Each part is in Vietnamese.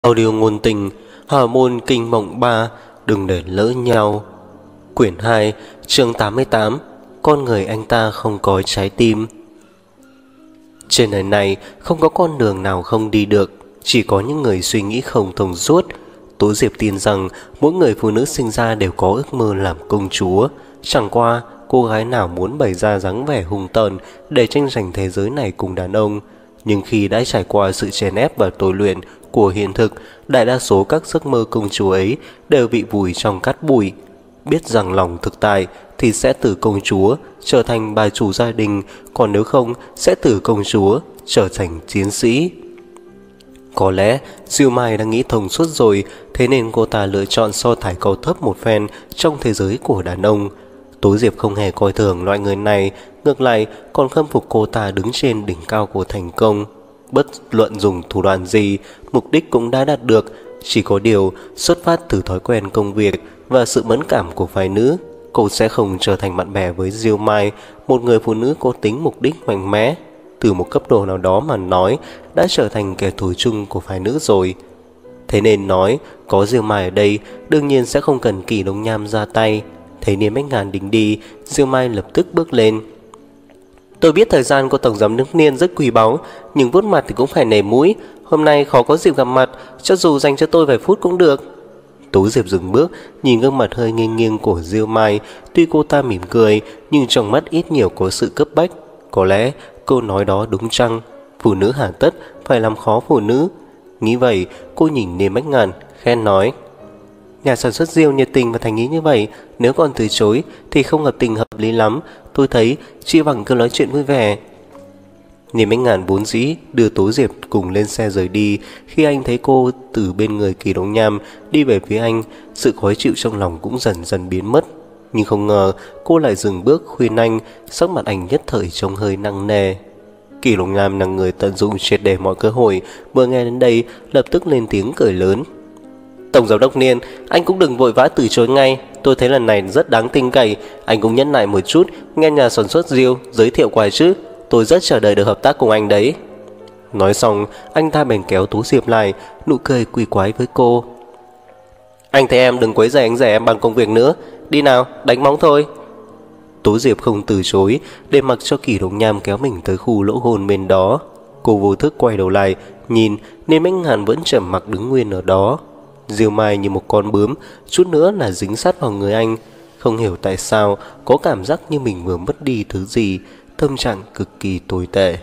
Audio ngôn tình, Hào môn kinh mộng 3, đừng để lỡ nhau. Quyển 2, chương 88, con người anh ta không có trái tim. Trên đời này không có con đường nào không đi được, chỉ có những người suy nghĩ không thông suốt. Tố Diệp tin rằng mỗi người phụ nữ sinh ra đều có ước mơ làm công chúa. Chẳng qua cô gái nào muốn bày ra dáng vẻ hung tợn để tranh giành thế giới này cùng đàn ông. Nhưng khi đã trải qua sự chèn ép và tôi luyện của hiện thực, đại đa số các giấc mơ công chúa ấy đều bị vùi trong cát bụi. Biết rằng lòng thực tại thì sẽ từ công chúa trở thành bà chủ gia đình, còn nếu không sẽ từ công chúa trở thành chiến sĩ. Có lẽ Diêu Mai đã nghĩ thông suốt rồi, thế nên cô ta lựa chọn so thải cao thấp một phen trong thế giới của đàn ông. Tố Diệp không hề coi thường loại người này, ngược lại còn khâm phục cô ta đứng trên đỉnh cao của thành công. Bất luận dùng thủ đoạn gì, mục đích cũng đã đạt được. Chỉ có điều xuất phát từ thói quen công việc và sự mẫn cảm của phái nữ, cô sẽ không trở thành bạn bè với Diêu Mai, một người phụ nữ có tính mục đích mạnh mẽ. Từ một cấp độ nào đó mà nói, đã trở thành kẻ thù chung của phái nữ rồi. Thế nên nói có Diêu Mai ở đây, đương nhiên sẽ không cần Kỷ Đông Nham ra tay. Thấy Niêm Bách Ngàn định đi, Diêu Mai lập tức bước lên. Tôi biết thời gian của Tổng Giám đốc Niên rất quý báu, nhưng vuốt mặt thì cũng phải nể mũi. Hôm nay khó có dịp gặp mặt, cho dù dành cho tôi vài phút cũng được. Tố Diệp dừng bước, nhìn gương mặt hơi nghiêng nghiêng của Diêu Mai. Tuy cô ta mỉm cười, nhưng trong mắt ít nhiều có sự cấp bách. Có lẽ câu nói đó đúng chăng? Phụ nữ hà tất phải làm khó phụ nữ. Nghĩ vậy, cô nhìn Niêm Bách Ngàn, khen nói: nhà sản xuất Diêu nhiệt tình và thành ý như vậy, nếu còn từ chối thì không hợp tình hợp lý lắm. Tôi thấy chỉ bằng cứ nói chuyện vui vẻ. Niêm Bách Ngàn vốn dĩ đưa Tố Diệp cùng lên xe rời đi. Khi anh thấy cô từ bên người Kỷ Đông Nham đi về phía anh, sự khó chịu trong lòng cũng dần dần biến mất. Nhưng không ngờ cô lại dừng bước khuyên anh. Sắc mặt anh nhất thời trông hơi nặng nề. Kỷ Đông Nham là người tận dụng triệt để mọi cơ hội, vừa nghe đến đây lập tức lên tiếng cười lớn: Tổng Giám đốc Niên, anh cũng đừng vội vã từ chối ngay. Tôi thấy lần này rất đáng tin cậy. Anh cũng nhẫn nại một chút, nghe nhà sản xuất Diêu giới thiệu qua chứ. Tôi rất chờ đợi được hợp tác cùng anh đấy. Nói xong, anh ta bèn kéo Tố Diệp lại, nụ cười quỷ quái với cô: Anh thấy em đừng quấy rầy anh rể em bằng công việc nữa. Đi nào, đánh bóng thôi. Tố Diệp không từ chối, để mặc cho Kỷ Đông Nham kéo mình tới khu lỗ hồn bên đó. Cô vô thức quay đầu lại, nhìn nên Bách Ngàn vẫn trầm mặc đứng nguyên ở đó. Diêu Mai như một con bướm, chút nữa là dính sát vào người anh. Không hiểu tại sao có cảm giác như mình vừa mất đi thứ gì. Tâm trạng cực kỳ tồi tệ.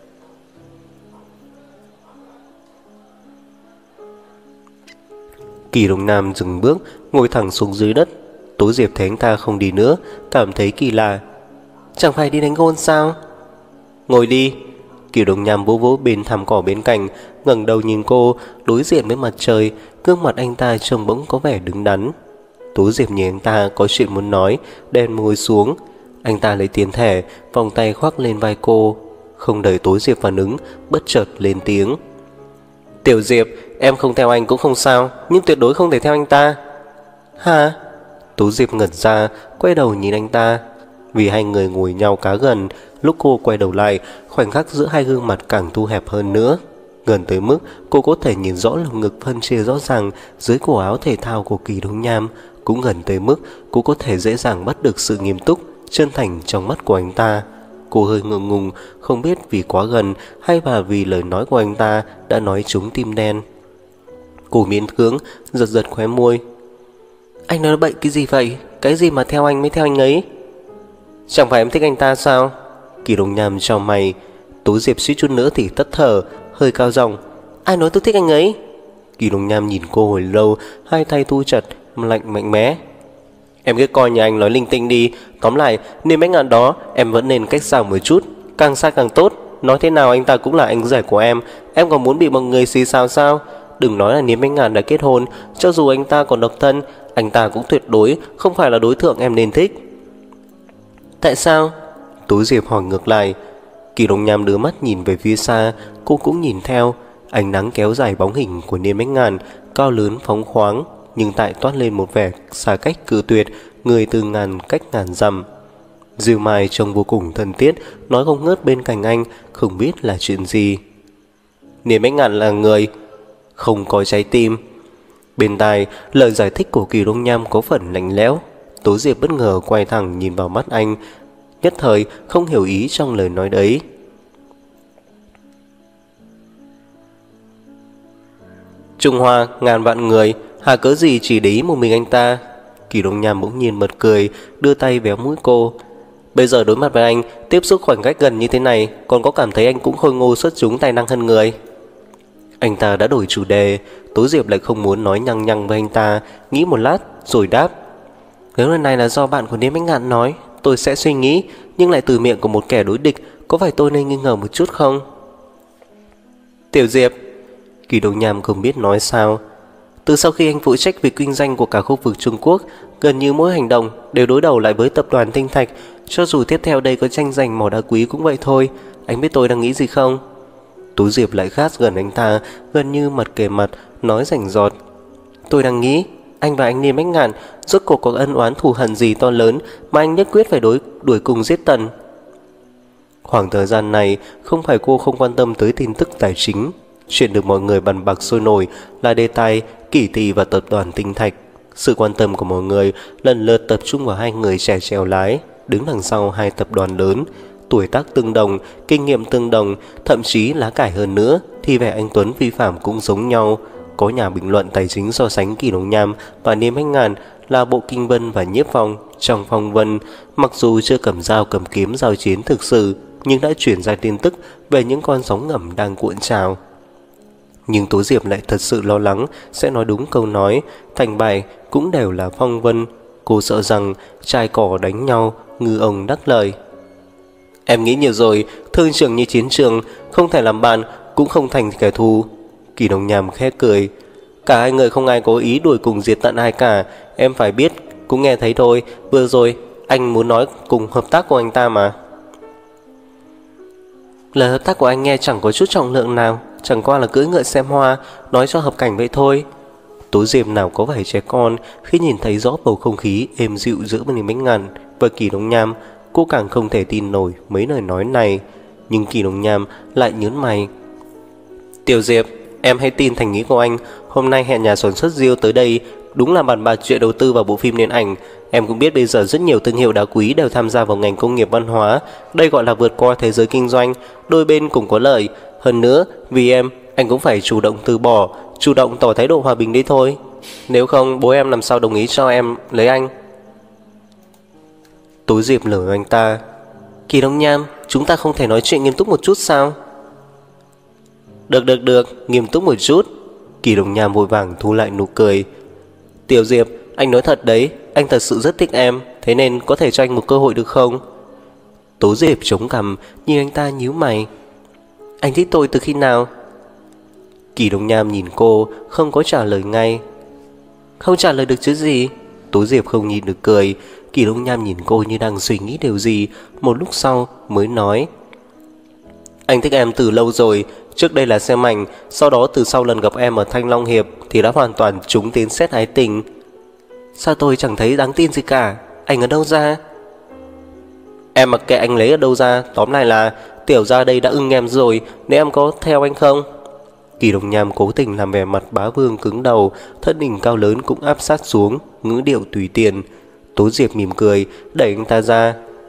Kỷ Đông Nam dừng bước, ngồi thẳng xuống dưới đất. Tố Diệp thấy anh ta không đi nữa, cảm thấy kỳ lạ. Chẳng phải đi đánh gôn sao? Ngồi đi. Kỷ Đông Nam vỗ vỗ bên thảm cỏ bên cạnh, ngẩng đầu nhìn cô, đối diện với mặt trời. Gương mặt anh ta trông bỗng có vẻ đứng đắn. Tố Diệp nhìn anh ta có chuyện muốn nói, đen môi xuống. Anh ta lấy tiền thẻ, vòng tay khoác lên vai cô. Không đợi Tố Diệp phản ứng, bất chợt lên tiếng: Tiểu Diệp, em không theo anh cũng không sao, nhưng tuyệt đối không thể theo anh ta. Hả? Tố Diệp ngẩn ra, quay đầu nhìn anh ta. Vì hai người ngồi nhau khá gần, lúc cô quay đầu lại, khoảnh khắc giữa hai gương mặt càng thu hẹp hơn nữa. Gần tới mức cô có thể nhìn rõ lồng ngực phân chia rõ ràng dưới cổ áo thể thao của Kỷ Đông Nham. Cũng gần tới mức cô có thể dễ dàng bắt được sự nghiêm túc, chân thành trong mắt của anh ta. Cô hơi ngượng ngùng, không biết vì quá gần hay là vì lời nói của anh ta đã nói trúng tim đen. Cô miễn cưỡng giật giật khóe môi. Anh nói bậy cái gì vậy? Cái gì mà theo anh mới theo anh ấy? Chẳng phải em thích anh ta sao? Kỷ Đông Nham chau mày. Tố Diệp suýt chút nữa thì tắt thở, hơi cao giọng: Ai nói tôi thích anh ấy? Kỷ Đông Nham nhìn cô hồi lâu, hai tay thu chặt, lạnh mạnh mẽ. Em cứ coi nhà anh nói linh tinh đi. Tóm lại, Niêm Bách Ngạn đó em vẫn nên cách xa một chút, càng xa càng tốt. Nói thế nào anh ta cũng là anh rể của em còn muốn bị mọi người xì xào sao? Đừng nói là Niêm Bách Ngạn đã kết hôn, cho dù anh ta còn độc thân, anh ta cũng tuyệt đối không phải là đối tượng em nên thích. Tại sao? Tố Diệp hỏi ngược lại. Kỷ Đông Nham đưa mắt nhìn về phía xa, cô cũng nhìn theo. Ánh nắng kéo dài bóng hình của Niêm Bách Ngạn, cao lớn phóng khoáng, nhưng tại toát lên một vẻ xa cách cự tuyệt, người từ ngàn cách ngàn dặm. Diêu Mai trông vô cùng thân thiết, nói không ngớt bên cạnh anh, không biết là chuyện gì. Niêm Bách Ngạn là người Không có trái tim. Bên tai, lời giải thích của Kỳ Đông Nham có phần lạnh lẽo. Tố Diệp bất ngờ quay thẳng nhìn vào mắt anh, nhất thời không hiểu ý trong lời nói đấy. Trung Hoa ngàn vạn người, hà cớ gì chỉ để ý một mình anh ta? Kỳ Đông Nham bỗng nhiên bật cười, đưa tay véo mũi cô. Bây giờ đối mặt với anh, tiếp xúc khoảng cách gần như thế này, còn có cảm thấy anh cũng khôi ngô xuất chúng tài năng hơn người? Anh ta đã đổi chủ đề. Tố Diệp lại không muốn nói nhăng nhăng với anh ta, nghĩ một lát rồi đáp. Nếu lần này là do bạn của Niêm Bách Ngạn nói, tôi sẽ suy nghĩ, nhưng lại từ miệng của một kẻ đối địch, có phải tôi nên nghi ngờ một chút không? Tiểu Diệp. Kỳ Đông Nham không biết nói sao. Từ sau khi anh phụ trách việc kinh doanh của cả khu vực Trung Quốc, gần như mỗi hành động đều đối đầu lại với tập đoàn Tinh Thạch. Cho dù tiếp theo đây có tranh giành mỏ đá quý cũng vậy thôi. Anh biết tôi đang nghĩ gì không? Tú Diệp lại khát gần anh ta, gần như mặt kề mặt, nói rành rọt. Tôi đang nghĩ, anh và anh Niêm Bách Ngạn rốt cuộc có ân oán thù hằn gì to lớn mà anh nhất quyết phải đuổi cùng giết Tần. Khoảng thời gian này, không phải cô không quan tâm tới tin tức tài chính. Chuyện được mọi người bàn bạc sôi nổi là đề tài Kỷ Thị và tập đoàn Tinh Thạch. Sự quan tâm của mọi người lần lượt tập trung vào hai người trẻ chèo lái, đứng đằng sau hai tập đoàn lớn. Tuổi tác tương đồng, kinh nghiệm tương đồng, thậm chí lá cải hơn nữa thì vẻ anh Tuấn vi phạm cũng giống nhau. Có nhà bình luận tài chính so sánh Kỳ Đông Nham và Niêm Bách Ngạn là Bộ Kinh Vân và Nhiếp Phong trong Phong Vân. Mặc dù chưa cầm dao cầm kiếm giao chiến thực sự, nhưng đã chuyển ra tin tức về những con sóng ngầm đang cuộn trào. Nhưng Tố Diệp lại thật sự lo lắng sẽ nói đúng câu nói, thành bại cũng đều là Phong Vân. Cô sợ rằng trai cỏ đánh nhau, ngư ông đắc lời. Em nghĩ nhiều rồi, thương trường như chiến trường, không thể làm bạn, cũng không thành kẻ thù. Kỳ Đông Nham khẽ cười. Cả hai người không ai có ý đuổi cùng diệt tận ai cả. Em phải biết, cũng nghe thấy thôi. Vừa rồi, anh muốn nói cùng hợp tác của anh ta mà. Lời hợp tác của anh nghe chẳng có chút trọng lượng nào, chẳng qua là cưỡi ngựa xem hoa, nói cho hợp cảnh vậy thôi. Tố Diệp nào có vẻ trẻ con, khi nhìn thấy rõ bầu không khí êm dịu giữa Niêm Bách Ngạn và Kỳ Đông Nham, cô càng không thể tin nổi mấy lời nói này. Nhưng Kỳ Đông Nham lại nhớn mày. Tiểu Diệp, em hãy tin thành ý của anh. Hôm nay hẹn nhà sản xuất Diêu tới đây, đúng là bàn bạc chuyện đầu tư vào bộ phim điện ảnh. Em cũng biết bây giờ rất nhiều thương hiệu đá quý đều tham gia vào ngành công nghiệp văn hóa. Đây gọi là vượt qua thế giới kinh doanh, đôi bên cùng có lợi. Hơn nữa, vì em, anh cũng phải chủ động từ bỏ, chủ động tỏ thái độ hòa bình đi thôi. Nếu không, bố em làm sao đồng ý cho em lấy anh? Tố Diệp lườm anh ta. Kỳ Đông Nham, chúng ta không thể nói chuyện nghiêm túc một chút sao? Được, nghiêm túc một chút. Kỳ Đông Nham vội vàng thu lại nụ cười. Tiểu Diệp, anh nói thật đấy, anh thật sự rất thích em, thế nên có thể cho anh một cơ hội được không? Tố Diệp chống cằm, nhìn anh ta nhíu mày. Anh thích tôi từ khi nào? Kỳ Đông Nham nhìn cô, không có trả lời ngay. Không trả lời được chứ gì? Tố Diệp không nhìn được cười. Kỳ Đông Nham nhìn cô như đang suy nghĩ điều gì, một lúc sau mới nói. Anh thích em từ lâu rồi. Trước đây là xem ảnh, sau đó từ sau lần gặp em ở Thanh Long Hiệp thì đã hoàn toàn trúng tiếng sét ái tình. Sao tôi chẳng thấy đáng tin gì cả? Anh ở đâu ra? Em mặc kệ anh lấy ở đâu ra, tóm lại là tiểu gia đây đã ưng em rồi, nếu em có theo anh không? Kỳ Đông Nham cố tình làm vẻ mặt bá vương cứng đầu, thân hình cao lớn cũng áp sát xuống, ngữ điệu tùy tiện. Tố Diệp mỉm cười, đẩy anh ta ra.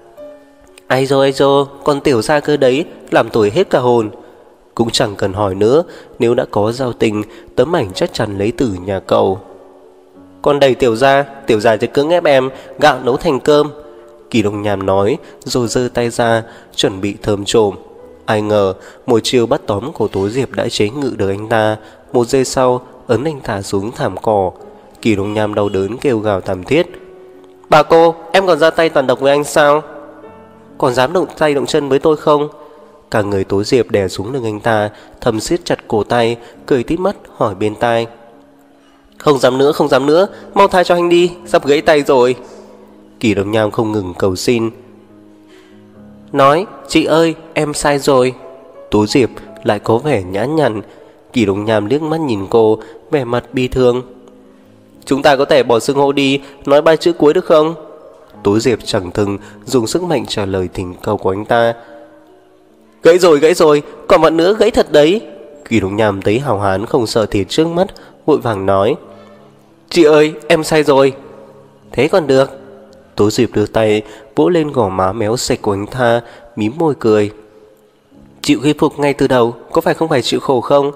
Ai dô, con tiểu gia cơ đấy, làm tủi hết cả hồn. Cũng chẳng cần hỏi nữa, nếu đã có giao tình, tấm ảnh chắc chắn lấy từ nhà cậu. Con đẩy tiểu giaจะcưỡng ép em, gạo nấu thành cơm. Kỳ Đông Nham nói, rồi giơ tay ra, chuẩn bị thơm trộm. Ai ngờ, một chiều bắt tóm của Tố Diệp đã chế ngự được anh ta. Một giây sau, ấn anh ta xuống thảm cỏ. Kỳ Đông Nham đau đớn kêu gào thảm thiết. Bà cô, em còn ra tay tàn độc với anh sao? Còn dám động tay động chân với tôi không? Cả người Tố Diệp đè xuống lưng anh ta, thầm siết chặt cổ tay, cười tít mắt hỏi bên tai. Không dám nữa, mau tha cho anh đi, sắp gãy tay rồi. Kỳ Đông Nham không ngừng cầu xin. Nói, chị ơi, em sai rồi. Tố Diệp lại có vẻ nhã nhặn. Kỳ Đông Nham liếc mắt nhìn cô, vẻ mặt bi thương. Chúng ta có thể bỏ xưng hô đi, nói 3 chữ cuối được không? Tố Diệp chẳng thừng dùng sức mạnh trả lời thỉnh cầu của anh ta. Gãy rồi, còn một nữa gãy thật đấy. Kỳ Đông Nham thấy hào hán không sợ thiệt trước mắt, vội vàng nói: Chị ơi, em sai rồi. Thế còn được. Tố Diệp đưa tay vỗ lên gò má méo sạch của anh ta, mím môi cười: Chịu khi phục ngay từ đầu, có phải không phải chịu khổ không?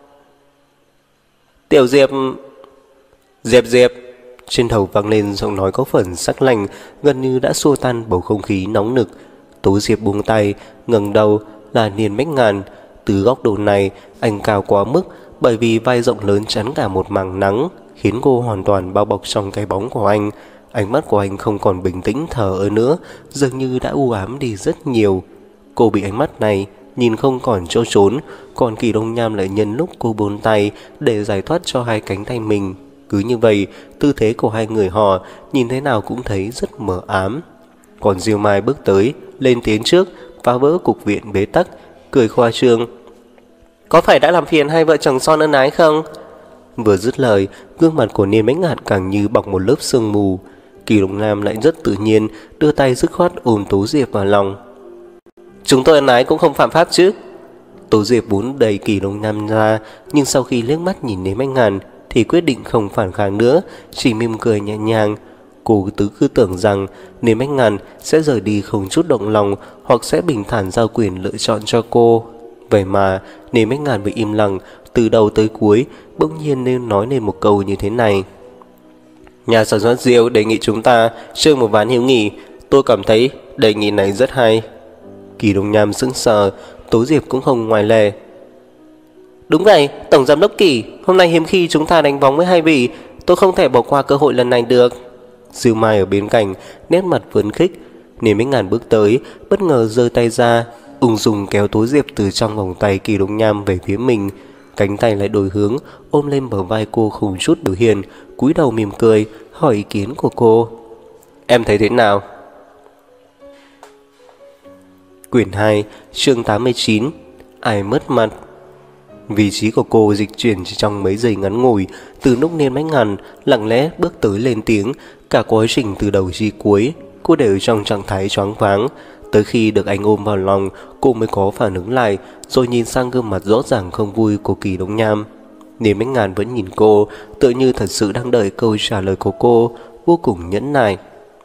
Tiểu Diệp... Diệp. Trên đầu vang lên giọng nói có phần sắc lạnh, gần như đã xua tan bầu không khí nóng nực. Tố Diệp buông tay, ngẩng đầu là Niên Bách Ngàn. Từ góc độ này, anh cao quá mức, bởi vì vai rộng lớn chắn cả một mảng nắng, khiến cô hoàn toàn bao bọc trong cái bóng của anh. Ánh mắt của anh không còn bình tĩnh thờ ơ nữa, dường như đã u ám đi rất nhiều. Cô bị ánh mắt này nhìn không còn chỗ trốn, còn Kỳ Đông Nham lại nhân lúc cô buông tay để giải thoát cho hai cánh tay mình. Cứ như vậy, tư thế của hai người họ nhìn thế nào cũng thấy rất mờ ám. Còn Diêu Mai bước tới, lên tiếng trước, phá vỡ cục viện bế tắc, cười khoa trương: Có phải đã làm phiền hai vợ chồng son ân ái không? Vừa dứt lời, gương mặt của Niên Bách Ngạn càng như bọc một lớp sương mù. Kỳ Đông Nam lại rất tự nhiên đưa tay dứt khoát ôm Tố Diệp vào lòng. Chúng tôi ân ái cũng không phạm pháp chứ? Tố Diệp muốn đẩy Kỳ Đông Nam ra, nhưng sau khi liếc mắt nhìn Niên Bách Ngạn thì quyết định không phản kháng nữa, chỉ mỉm cười nhẹ nhàng. Cô cứ tưởng rằng Niên Bách Ngạn sẽ rời đi không chút động lòng, hoặc sẽ bình thản giao quyền lựa chọn cho cô. Vậy mà Niên Bách Ngạn bị im lặng từ đầu tới cuối, bỗng nhiên nên nói lên một câu như thế này: Nhà sản xuất rượu đề nghị chúng ta chơi một ván hiếu nghị. Tôi cảm thấy đề nghị này rất hay. Kỳ Đông Nham sững sờ, Tố Diệp cũng không ngoại lệ. Đúng vậy, Tổng Giám đốc Kỳ, hôm nay hiếm khi chúng ta đánh bóng với hai vị, tôi không thể bỏ qua cơ hội lần này được. Diêu Mai ở bên cạnh, nét mặt phấn khích. Niên Bách Ngạn bước tới, bất ngờ giơ tay ra, ung dung kéo Tố Diệp từ trong vòng tay Kỳ Đông Nham về phía mình. Cánh tay lại đổi hướng, ôm lên bờ vai cô không chút biểu hiện, cúi đầu mỉm cười, hỏi ý kiến của cô. Em thấy thế nào? Quyển 2, chương 89. Ai mất mặt. Vị trí của cô dịch chuyển chỉ trong mấy giây ngắn ngủi. Từ lúc Niên Bách Ngạn lặng lẽ bước tới lên tiếng, cả quá trình từ đầu chí cuối cô đều trong trạng thái choáng váng. Tới khi được anh ôm vào lòng, cô mới có phản ứng lại, rồi nhìn sang gương mặt rõ ràng không vui của Kỳ Đông Nham. Niên Bách Ngạn vẫn nhìn cô, tựa như thật sự đang đợi câu trả lời của cô, vô cùng nhẫn nại.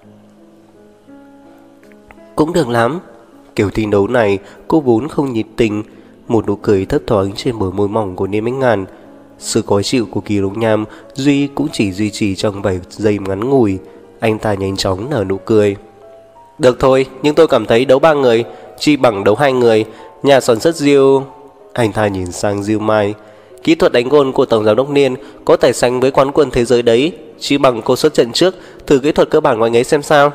Cũng được lắm. Kiểu thi đấu này cô vốn không nhiệt tình. Một nụ cười thấp thoáng trên bờ môi mỏng của Niên Bách Ngạn. Sự khó chịu của Kỳ Đông Nham cũng chỉ duy trì trong vài giây ngắn ngủi. Anh ta nhanh chóng nở nụ cười. Được thôi, nhưng tôi cảm thấy đấu 3 người chỉ bằng đấu 2 người. Nhà sản xuất Diêu... Anh ta nhìn sang Diêu Mai. Kỹ thuật đánh gôn của Tổng Giám đốc Niên có thể sánh với quán quân thế giới đấy. Chỉ bằng cô xuất trận trước, thử kỹ thuật cơ bản của anh ấy xem sao.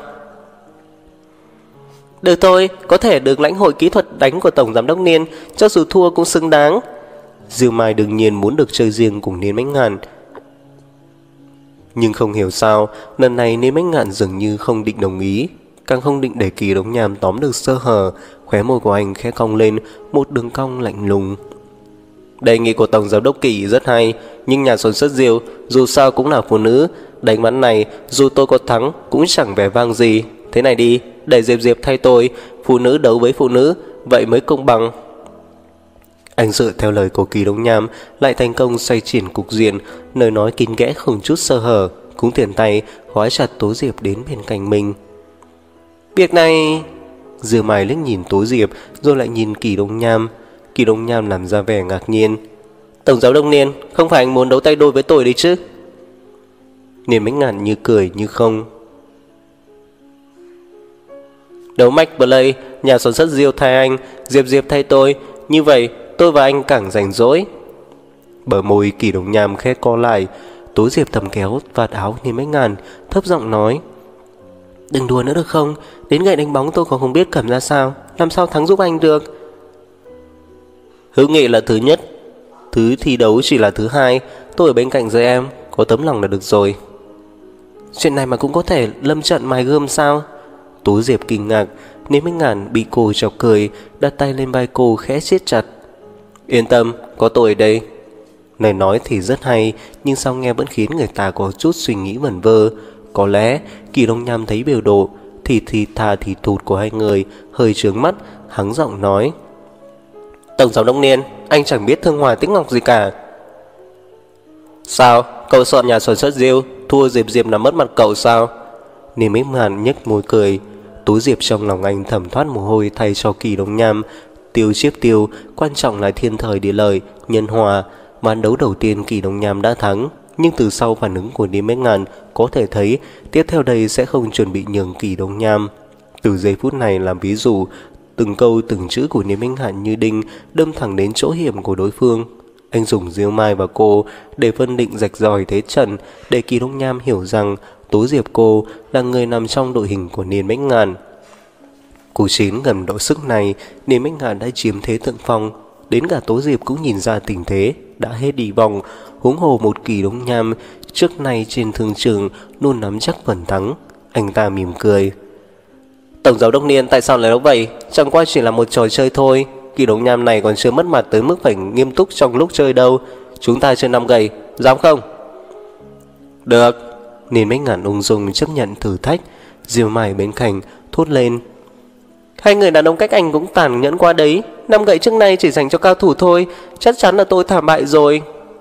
Được thôi, có thể được lãnh hội kỹ thuật đánh của Tổng Giám đốc Niên, cho dù thua cũng xứng đáng. Diêu Mai đương nhiên muốn được chơi riêng cùng Niên Bách Ngạn. Nhưng không hiểu sao, lần này Niên Bách Ngạn dường như không định đồng ý, càng không định để Kỳ Đông Nham tóm được sơ hở. Khóe môi của anh khẽ cong lên một đường cong lạnh lùng. Đề nghị của Tổng Giám đốc Kỳ rất hay, nhưng nhà sản xuất Diêu dù sao cũng là phụ nữ, đánh bắn này dù tôi có thắng cũng chẳng vẻ vang gì. Thế này đi, để Diệp thay tôi, phụ nữ đấu với phụ nữ, vậy mới công bằng. Anh dựa theo lời của Kỳ Đông Nham lại thành công xoay chuyển cục diện, lời nói kín kẽ không chút sơ hở, cũng tiện tay khóa chặt Tố Diệp đến bên cạnh mình. Việc này... Diêu Mai liếc nhìn Tố Diệp rồi lại nhìn Kỳ Đông Nham. Kỳ Đông Nham làm ra vẻ ngạc nhiên. Tổng Giám đốc Niên, không phải anh muốn đấu tay đôi với tôi đấy chứ? Niên Bách Ngạn như cười như không. Đấu match play, nhà sản xuất Diêu thay anh, Diệp thay tôi, như vậy tôi và anh càng rảnh rỗi. Bờ môi Kỳ Đông Nham khẽ co lại. Tố Diệp thầm kéo vạt áo Niên Bách Ngạn, thấp giọng nói. Đừng đùa nữa được không? Đến ngày đánh bóng tôi còn không biết cầm ra sao, làm sao thắng giúp anh được? Hữu nghị là thứ nhất, thứ thi đấu chỉ là thứ hai. Tôi ở bên cạnh giới em, có tấm lòng là được rồi. Chuyện này mà cũng có thể lâm trận mài gươm sao? Tố Diệp kinh ngạc. Niên Bách Ngạn bị cô chọc cười, đặt tay lên vai cô khẽ siết chặt. Yên tâm, có tôi ở đây. Lời nói thì rất hay, nhưng sao nghe vẫn khiến người ta có chút suy nghĩ vẩn vơ. Có lẽ Kỳ Đông Nham thấy biểu độ thì thụt của hai người hơi trướng mắt, hắng giọng nói. Tổng Giám đốc Niên, anh chẳng biết Thương Hòa Tích Ngọc gì cả. Sao, cậu sợ nhà sản xuất Diêu thua Diệp Diệp làm mất mặt cậu sao? Niềm ích ngàn nhếch môi cười. Tú Diệp trong lòng anh thầm thoát mồ hôi thay cho Kỳ Đông Nham. Tiêu chiếc tiêu, quan trọng là thiên thời địa lợi, nhân hòa. Ván đấu đầu tiên Kỳ Đông Nham đã thắng, nhưng từ sau phản ứng của Niêm Ích Ngàn có thể thấy tiếp theo đây sẽ không chuẩn bị nhường Kỳ Đông Nham. Từ giây phút này làm ví dụ, từng câu từng chữ của Niêm Ích Ngàn như đinh đâm thẳng đến chỗ hiểm của đối phương. Anh dùng Diêu Mai và cô để phân định rạch ròi thế trận, để Kỳ Đông Nham hiểu rằng Tố Diệp cô là người nằm trong đội hình của Niêm Ích Ngàn. Cú chín gần độ sức này, Niêm Ích Ngàn đã chiếm thế thượng phong. Đến cả Tố Diệp cũng nhìn ra tình thế đã hết đi vòng, huống hồ một Kỳ Đông Nham trước nay trên thương trường luôn nắm chắc phần thắng. Anh ta mỉm cười. Tổng giám đốc Niên tại sao lại nói vậy? Chẳng qua chỉ là một trò chơi thôi. Kỳ Đông Nham này còn chưa mất mặt tới mức phải nghiêm túc trong lúc chơi đâu. Chúng ta chơi 5 gậy, dám không? Được. Niên Ích Ngàn ung dung chấp nhận thử thách. Diêu Mai bên cạnh thốt lên. Hai người đàn ông cách anh cũng tàn nhẫn quá đấy. 5 gậy trước nay chỉ dành cho cao thủ thôi. Chắc chắn là tôi thảm bại rồi.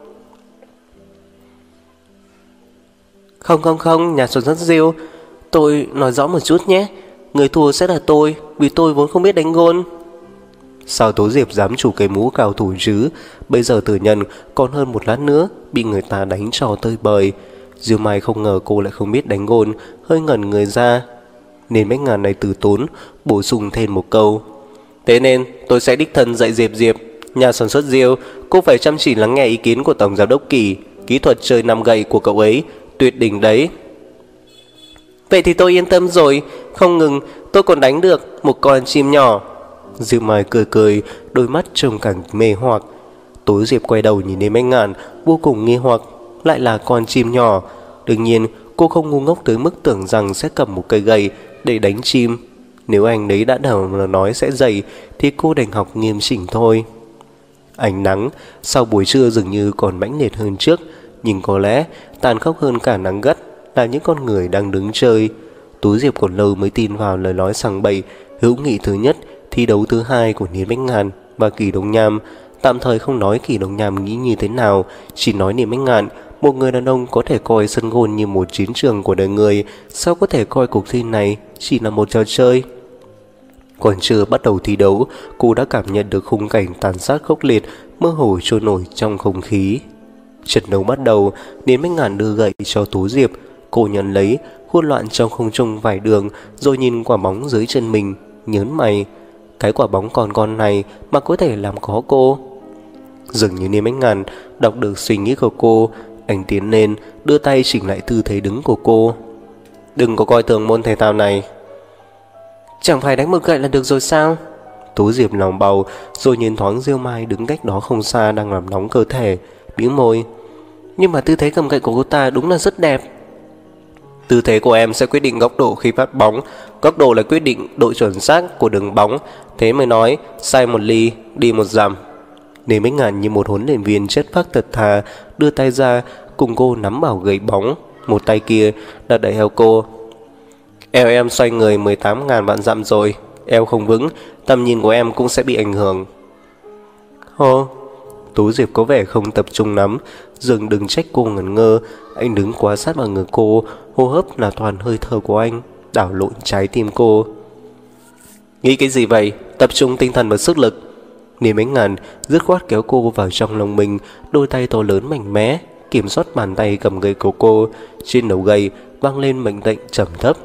Không, nhà sản xuất Diêu, tôi nói rõ một chút nhé. Người thua sẽ là tôi, vì tôi vốn không biết đánh gôn. Sao Tố Diệp dám chủ cái mũ cao thủ chứ? Bây giờ thừa nhận còn hơn một lát nữa bị người ta đánh cho tơi bời. Diêu Mai không ngờ cô lại không biết đánh gôn, hơi ngẩn người ra. Nên Bách Ngàn này từ tốn bổ sung thêm một câu. Thế nên tôi sẽ đích thân dạy Diệp Diệp. Nhà sản xuất Diêu, cô phải chăm chỉ lắng nghe ý kiến của Tổng Giám đốc Kỳ. Kỹ thuật chơi 5 gậy của cậu ấy tuyệt đỉnh đấy. Vậy thì tôi yên tâm rồi. Không ngừng, tôi còn đánh được một con chim nhỏ. Diêu Mai cười cười, đôi mắt trông càng mê hoặc. Tố Diệp quay đầu nhìn đến Bách Ngàn, vô cùng nghi hoặc. Lại là con chim nhỏ. Đương nhiên cô không ngu ngốc tới mức tưởng rằng sẽ cầm một cây gậy để đánh chim. Nếu anh ấy đã đầu nói sẽ dậy thì cô đành học nghiêm chỉnh thôi. Ánh nắng sau buổi trưa dường như còn mãnh liệt hơn trước, nhưng có lẽ tàn khốc hơn cả nắng gắt là những con người đang đứng chơi. Tú Diệp còn lâu mới tin vào lời nói sằng bậy hữu nghị thứ nhất, thi đấu thứ hai của Niên Bách Ngàn và Kỳ Đông Nham. Tạm thời không nói Kỳ Đông Nham nghĩ như thế nào, chỉ nói Niên Bách Ngàn, một người đàn ông có thể coi sân gôn như một chiến trường của đời người, sao có thể coi cuộc thi này chỉ là một trò chơi. Còn chưa bắt đầu thi đấu, cô đã cảm nhận được khung cảnh tàn sát khốc liệt mơ hồ trôi nổi trong không khí. Trận đấu bắt đầu, Niên Bách Ngàn đưa gậy cho Tú Diệp. Cô nhận lấy, hỗn loạn trong không trung vài đường, rồi nhìn quả bóng dưới chân mình, nhớn mày. Cái quả bóng con này mà có thể làm khó cô. Dường như Niên Bách Ngàn đọc được suy nghĩ của cô, anh tiến lên, đưa tay chỉnh lại tư thế đứng của cô. Đừng có coi thường môn thể thao này. Chẳng phải đánh một gậy là được rồi sao? Tú Diệp lòng bầu, rồi nhìn thoáng Diêu Mai đứng cách đó không xa đang làm nóng cơ thể, bĩu môi. Nhưng mà tư thế cầm gậy của cô ta đúng là rất đẹp. Tư thế của em sẽ quyết định góc độ khi phát bóng, góc độ là quyết định độ chuẩn xác của đường bóng. Thế mới nói sai một ly đi một dặm. Niên Bách Ngàn như một huấn luyện viên chất phác thật thà, đưa tay ra cùng cô nắm bảo gậy bóng, một tay kia đặt đẩy eo cô. Eo em xoay người 18.000 vạn dặm rồi, eo không vững, tầm nhìn của em cũng sẽ bị ảnh hưởng. Hô. Tú Diệp có vẻ không tập trung lắm, dường đừng trách cô ngẩn ngơ. Anh đứng quá sát vào người cô, hô hấp là toàn hơi thở của anh, đảo lộn trái tim cô. Nghĩ cái gì vậy? Tập trung tinh thần và sức lực. Niên Bách Ngàn dứt khoát kéo cô vào trong lòng mình, đôi tay to lớn mạnh mẽ kiểm soát bàn tay cầm gậy của cô. Trên đầu gậy vang lên mệnh lệnh trầm thấp.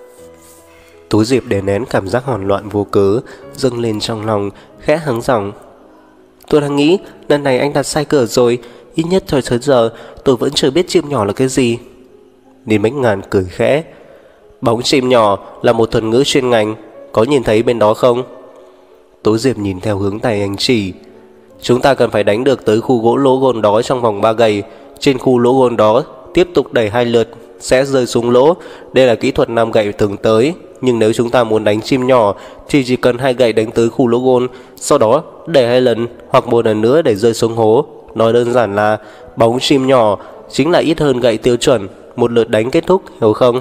Tú Diệp đè nén cảm giác hoảng loạn vô cớ dâng lên trong lòng, khẽ hắng giọng. Tôi đang nghĩ lần này anh đặt sai cửa rồi. Ít nhất cho tới giờ tôi vẫn chưa biết chim nhỏ là cái gì. Niên Bách Ngàn cười khẽ. Bóng chim nhỏ là một thuật ngữ chuyên ngành, có nhìn thấy bên đó không? Tú Diệp nhìn theo hướng tay anh chỉ. Chúng ta cần phải đánh được tới khu gỗ lỗ gôn đó trong vòng 3 gậy. Trên khu lỗ gôn đó tiếp tục đẩy 2 lượt sẽ rơi xuống lỗ. Đây là kỹ thuật 5 gậy thường tới. Nhưng nếu chúng ta muốn đánh chim nhỏ thì chỉ cần 2 gậy đánh tới khu lỗ gôn, sau đó đẩy 2 lần hoặc một lần nữa để rơi xuống hố. Nói đơn giản là bóng chim nhỏ chính là ít hơn gậy tiêu chuẩn, một lượt đánh kết thúc, hiểu không?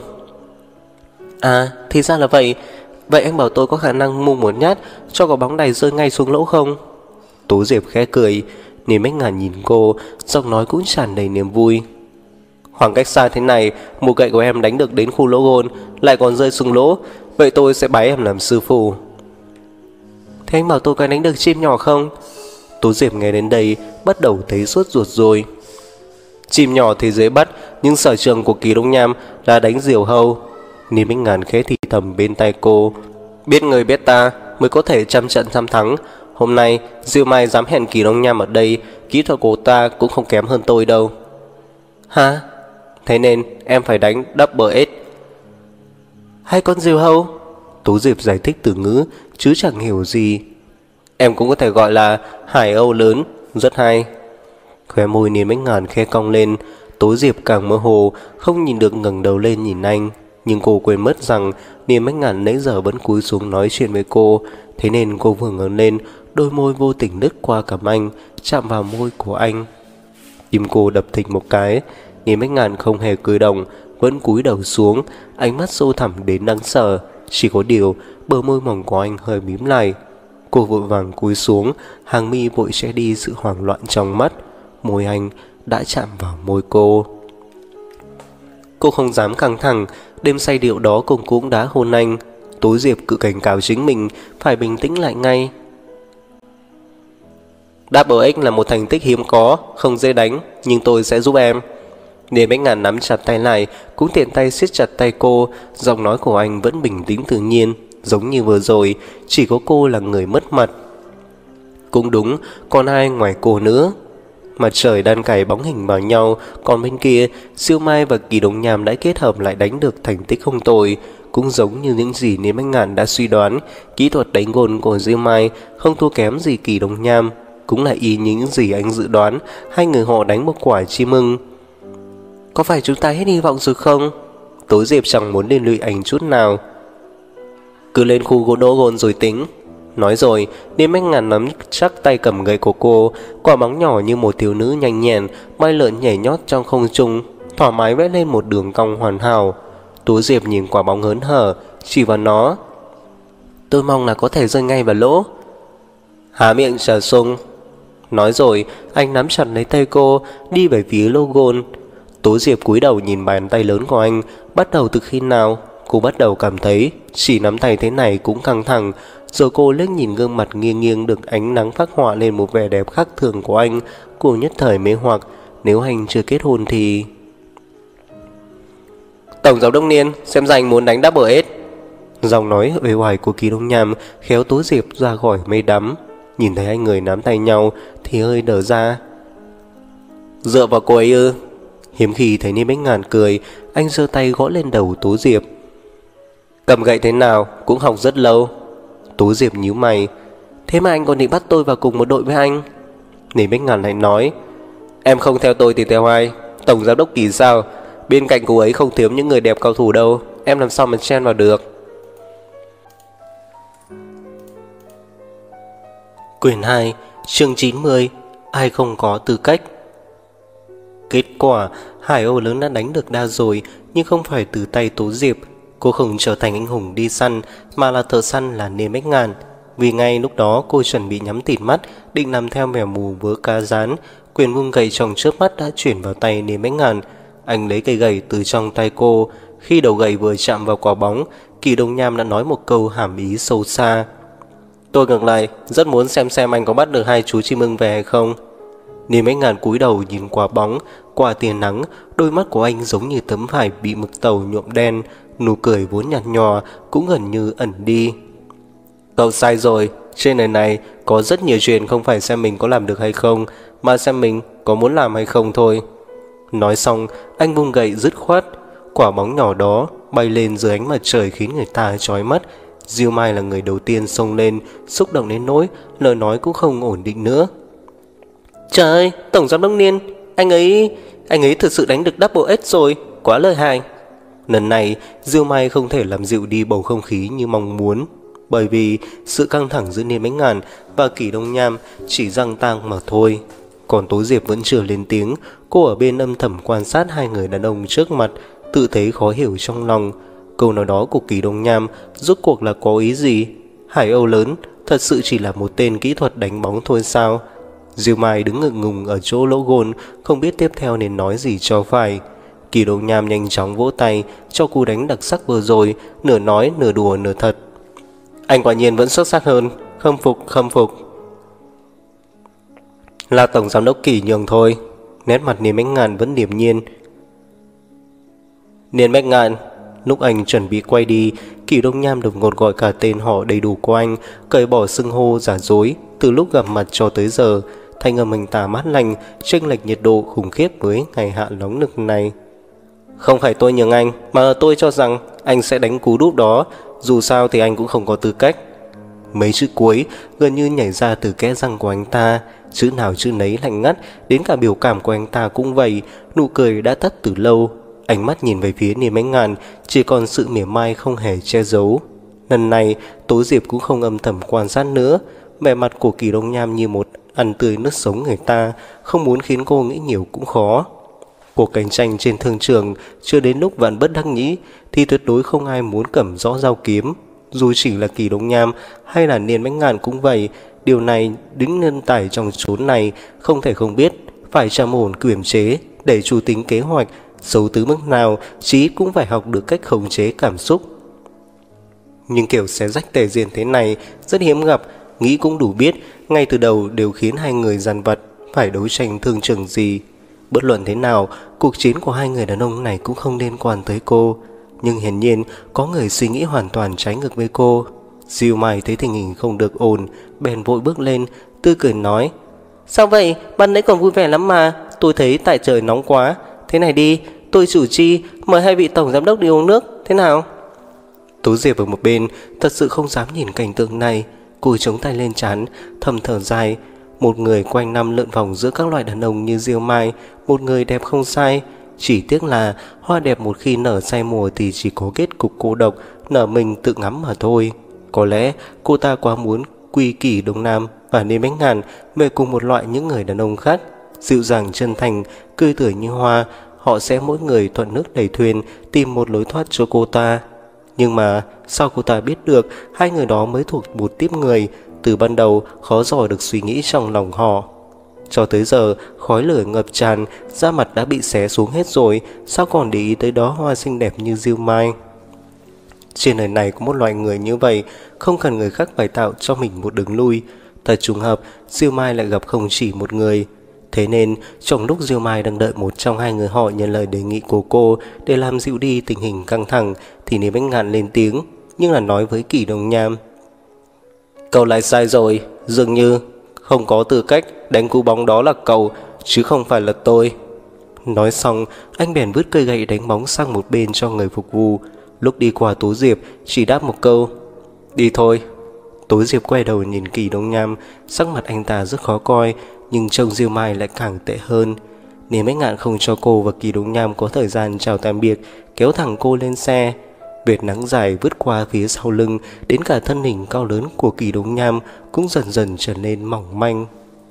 À, thì ra là vậy. Vậy anh bảo tôi có khả năng mua một nhát cho quả bóng này rơi ngay xuống lỗ không? Tố Diệp khẽ cười. Niềm Bách Ngàn nhìn cô, giọng nói cũng tràn đầy niềm vui. Khoảng cách xa thế này, một gậy của em đánh được đến khu lỗ gôn, lại còn rơi xuống lỗ, vậy tôi sẽ bái em làm sư phụ. Thế anh bảo tôi có đánh được chim nhỏ không? Tố Diệp nghe đến đây bắt đầu thấy sốt ruột rồi. Chim nhỏ thì dễ bắt, nhưng sở trường của Kỳ Đông Nham là đánh diều hâu. Niềm Bách Ngàn khẽ thì thầm bên tai cô. Biết người biết ta mới có thể trăm trận trăm thắng. Hôm nay Diêu Mai dám hẹn Kỳ Đông Nham ở đây, kỹ thuật của ta cũng không kém hơn tôi đâu. Hả? Thế nên em phải đánh double S. Hay con diều hâu? Tố Diệp giải thích từ ngữ chứ chẳng hiểu gì. Em cũng có thể gọi là hải âu lớn, rất hay. Khóe môi Niềm Bách Ngàn khe cong lên. Tố Diệp càng mơ hồ, không nhìn được ngẩng đầu lên nhìn anh. Nhưng cô quên mất rằng Niềm Bách Ngàn nãy giờ vẫn cúi xuống nói chuyện với cô. Thế nên cô vừa ngẩng lên, đôi môi vô tình lướt qua cằm anh, chạm vào môi của anh. Tim cô đập thình một cái. Niềm Bách Ngàn không hề cử động, vẫn cúi đầu xuống, ánh mắt sâu thẳm đến đáng sợ. Chỉ có điều bờ môi mỏng của anh hơi mím lại. Cô vội vàng cúi xuống, hàng mi vội che đi sự hoảng loạn trong mắt. Môi anh đã chạm vào môi cô. Cô không dám căng thẳng. Đêm say điệu đó cô cũng đã hôn anh. Tố Diệp tự cảnh cáo chính mình phải bình tĩnh lại ngay. Double X là một thành tích hiếm có, không dễ đánh, nhưng tôi sẽ giúp em. Niềm Bách Ngàn nắm chặt tay lại, cũng tiện tay siết chặt tay cô. Giọng nói của anh vẫn bình tĩnh tự nhiên, giống như vừa rồi, chỉ có cô là người mất mặt. Cũng đúng, còn ai ngoài cô nữa. Mặt trời đan cài bóng hình vào nhau, còn bên kia Diêu Mai và Kỳ Đông Nham đã kết hợp lại đánh được thành tích không tồi. Cũng giống như những gì Niềm Bách Ngàn đã suy đoán, kỹ thuật đánh gôn của Diêu Mai không thua kém gì Kỳ Đông Nham. Cũng là y như những gì anh dự đoán, hai người họ đánh một quả chim ưng. Có phải chúng ta hết hy vọng rồi không? Tố Diệp chẳng muốn liên lụy anh chút nào. Cứ lên khu gỗ đỗ gôn rồi tính. Nói rồi, Niềm Bách Ngàn nắm chắc tay cầm gậy của cô. Quả bóng nhỏ như một thiếu nữ nhanh nhẹn bay lượn nhảy nhót trong không trung, thoải mái vẽ lên một đường cong hoàn hảo. Tố Diệp nhìn quả bóng hớn hở, chỉ vào nó. Tôi mong là có thể rơi ngay vào lỗ. Há miệng trả sung. Nói rồi, anh nắm chặt lấy tay cô, đi về phía lô gôn. Tố Diệp cúi đầu nhìn bàn tay lớn của anh. Bắt đầu từ khi nào cô bắt đầu cảm thấy chỉ nắm tay thế này cũng căng thẳng. Rồi cô liếc nhìn gương mặt nghiêng nghiêng được ánh nắng phác họa lên một vẻ đẹp khác thường của anh. Cô nhất thời mê hoặc. Nếu anh chưa kết hôn thì... Tổng giám đốc Niên, xem ra anh muốn đánh double S. Giọng nói uể oải của Kỳ Đông Nham khéo Tố Diệp ra khỏi mây đắm. Nhìn thấy hai người nắm tay nhau thì hơi đờ ra. Dựa vào cô ấy ư? Hiếm khi thấy Niềm Bách Ngàn cười, anh giơ tay gõ lên đầu Tố Diệp. Cầm gậy thế nào cũng học rất lâu. Tố Diệp nhíu mày. Thế mà anh còn định bắt tôi vào cùng một đội với anh? Niềm Bách Ngàn lại nói. Em không theo tôi thì theo ai? Tổng giám đốc Kỳ sao? Bên cạnh cô ấy không thiếu những người đẹp cao thủ đâu. Em làm sao mà chen vào được? Quyển 2, chương 90. Ai không có tư cách. Kết quả, Hải Âu lớn đã đánh được đa rồi, nhưng không phải từ tay Tố Diệp. Cô không trở thành anh hùng đi săn, mà là thợ săn là Niềm Bách Ngàn. Vì ngay lúc đó cô chuẩn bị nhắm tịt mắt, định làm theo mèo mù vớ cá rán. Quyền vung gậy trong chớp mắt đã chuyển vào tay Niềm Bách Ngàn. Anh lấy cây gậy từ trong tay cô. Khi đầu gậy vừa chạm vào quả bóng, Kỳ Đông Nham đã nói một câu hàm ý sâu xa. Tôi ngược lại rất muốn xem anh có bắt được hai chú chim ưng về hay không. Niềm Bách Ngàn cúi đầu nhìn quả bóng qua tia nắng. Đôi mắt của anh giống như tấm vải bị mực tàu nhuộm đen. Nụ cười vốn nhạt nhòa cũng gần như ẩn đi. Cậu sai rồi. Trên đời này có rất nhiều chuyện không phải xem mình có làm được hay không, mà xem mình có muốn làm hay không thôi. Nói xong, anh vung gậy dứt khoát. Quả bóng nhỏ đó bay lên dưới ánh mặt trời khiến người ta chói mắt. Diêu Mai là người đầu tiên xông lên, xúc động đến nỗi lời nói cũng không ổn định nữa. Trời ơi, Tổng giám đốc Niên, anh ấy thực sự đánh được double S rồi, quá lợi hại. Lần này, Diêu Mai không thể làm dịu đi bầu không khí như mong muốn, bởi vì sự căng thẳng giữa Niềm Bách Ngàn và Kỳ Đông Nham chỉ răng tang mà thôi. Còn Tố Diệp vẫn chưa lên tiếng. Cô ở bên âm thầm quan sát hai người đàn ông trước mặt, tự thấy khó hiểu trong lòng. Câu nói đó của Kỳ Đông Nham rốt cuộc là có ý gì? Hải Âu lớn thật sự chỉ là một tên kỹ thuật đánh bóng thôi sao? Diêu Mai đứng ngượng ngùng ở chỗ lỗ gôn, không biết tiếp theo nên nói gì cho phải. Kỳ Đông Nham nhanh chóng vỗ tay cho cú đánh đặc sắc vừa rồi, nửa nói nửa đùa nửa thật. Anh quả nhiên vẫn xuất sắc hơn, khâm phục khâm phục. Là tổng giám đốc Kỳ nhường thôi. Nét mặt Niên Bách Ngạn vẫn điềm nhiên. Niên Bách Ngạn. Lúc anh chuẩn bị quay đi, Kỳ Đông Nham đột ngột gọi cả tên họ đầy đủ của anh, cởi bỏ xưng hô giả dối. Từ lúc gặp mặt cho tới giờ, thanh âm anh ta mát lành, chênh lệch nhiệt độ khủng khiếp với ngày hạ nóng nực này. Không phải tôi nhường anh, mà tôi cho rằng anh sẽ đánh cú đúp đó. Dù sao thì anh cũng không có tư cách. Mấy chữ cuối gần như nhảy ra từ kẽ răng của anh ta, chữ nào chữ nấy lạnh ngắt, đến cả biểu cảm của anh ta cũng vậy. Nụ cười đã tắt từ lâu. Ánh mắt nhìn về phía Niên Bách Ngạn, chỉ còn sự mỉa mai không hề che giấu. Lần này Tố Diệp cũng không âm thầm quan sát nữa. Vẻ mặt của Kỳ Đông Nham như một ăn tươi nước sống người ta, không muốn khiến cô nghĩ nhiều cũng khó. Cuộc cạnh tranh trên thương trường chưa đến lúc vạn bất đắc nhĩ thì tuyệt đối không ai muốn cầm rõ dao kiếm. Dù chỉ là Kỳ Đông Nham hay là Niên Bách Ngạn cũng vậy. Điều này đứng nhân tài trong chốn này không thể không biết, phải trầm ổn kiềm chế để chủ tính kế hoạch. Xấu tới mức nào chí cũng phải học được cách khống chế cảm xúc. Nhưng kiểu xé rách tề diện thế này rất hiếm gặp, nghĩ cũng đủ biết ngay từ đầu đều khiến hai người dằn vặt phải đấu tranh thương trường gì. Bất luận thế nào, cuộc chiến của hai người đàn ông này cũng không liên quan tới cô. Nhưng hiển nhiên có người suy nghĩ hoàn toàn trái ngược với cô. Diêu Mai thấy tình hình không được ổn, bèn vội bước lên, tươi cười nói: Sao vậy, ban nãy còn vui vẻ lắm mà. Tôi thấy tại trời nóng quá. Thế này đi, tôi chủ trì mời hai vị tổng giám đốc đi uống nước, thế nào? Tố Diệp ở một bên thật sự không dám nhìn cảnh tượng này. Cô chống tay lên trán, thầm thở dài. Một người quanh năm lượn vòng giữa các loại đàn ông như Diêu Mai, một người đẹp không sai. Chỉ tiếc là hoa đẹp một khi nở say mùa thì chỉ có kết cục cô độc, nở mình tự ngắm mà thôi. Có lẽ cô ta quá muốn quy Kỳ Đông Nam và Niên Bách Ngạn về cùng một loại những người đàn ông khác, dịu dàng chân thành, cười tươi như hoa. Họ sẽ mỗi người thuận nước đẩy thuyền, tìm một lối thoát cho cô ta. Nhưng mà sao cô ta biết được hai người đó mới thuộc một tiếp người? Từ ban đầu khó dò được suy nghĩ trong lòng họ. Cho tới giờ khói lửa ngập tràn, da mặt đã bị xé xuống hết rồi, sao còn để ý tới đó hoa xinh đẹp như Diêu Mai? Trên đời này có một loại người như vậy, không cần người khác phải tạo cho mình một đường lui. Thật trùng hợp, Diêu Mai lại gặp không chỉ một người. Thế nên trong lúc Diêu Mai đang đợi một trong hai người họ nhận lời đề nghị của cô để làm dịu đi tình hình căng thẳng, thì Niên Bách Ngạn lên tiếng, nhưng là nói với Kỳ Đông Nham: Cậu lại sai rồi, dường như không có tư cách đánh cú bóng đó là cậu, chứ không phải là tôi. Nói xong, anh bèn vứt cây gậy đánh bóng sang một bên cho người phục vụ. Lúc đi qua Tố Diệp chỉ đáp một câu: Đi thôi. Tố Diệp quay đầu nhìn Kỳ Đông Nham, sắc mặt anh ta rất khó coi, nhưng trông Diêu Mai lại càng tệ hơn. Niên Bách Ngạn không cho cô và Kỳ Đông Nham có thời gian chào tạm biệt, kéo thẳng cô lên xe. Vệt nắng dài vứt qua phía sau lưng, đến cả thân hình cao lớn của Kỳ Đông Nham cũng dần dần trở nên mỏng manh.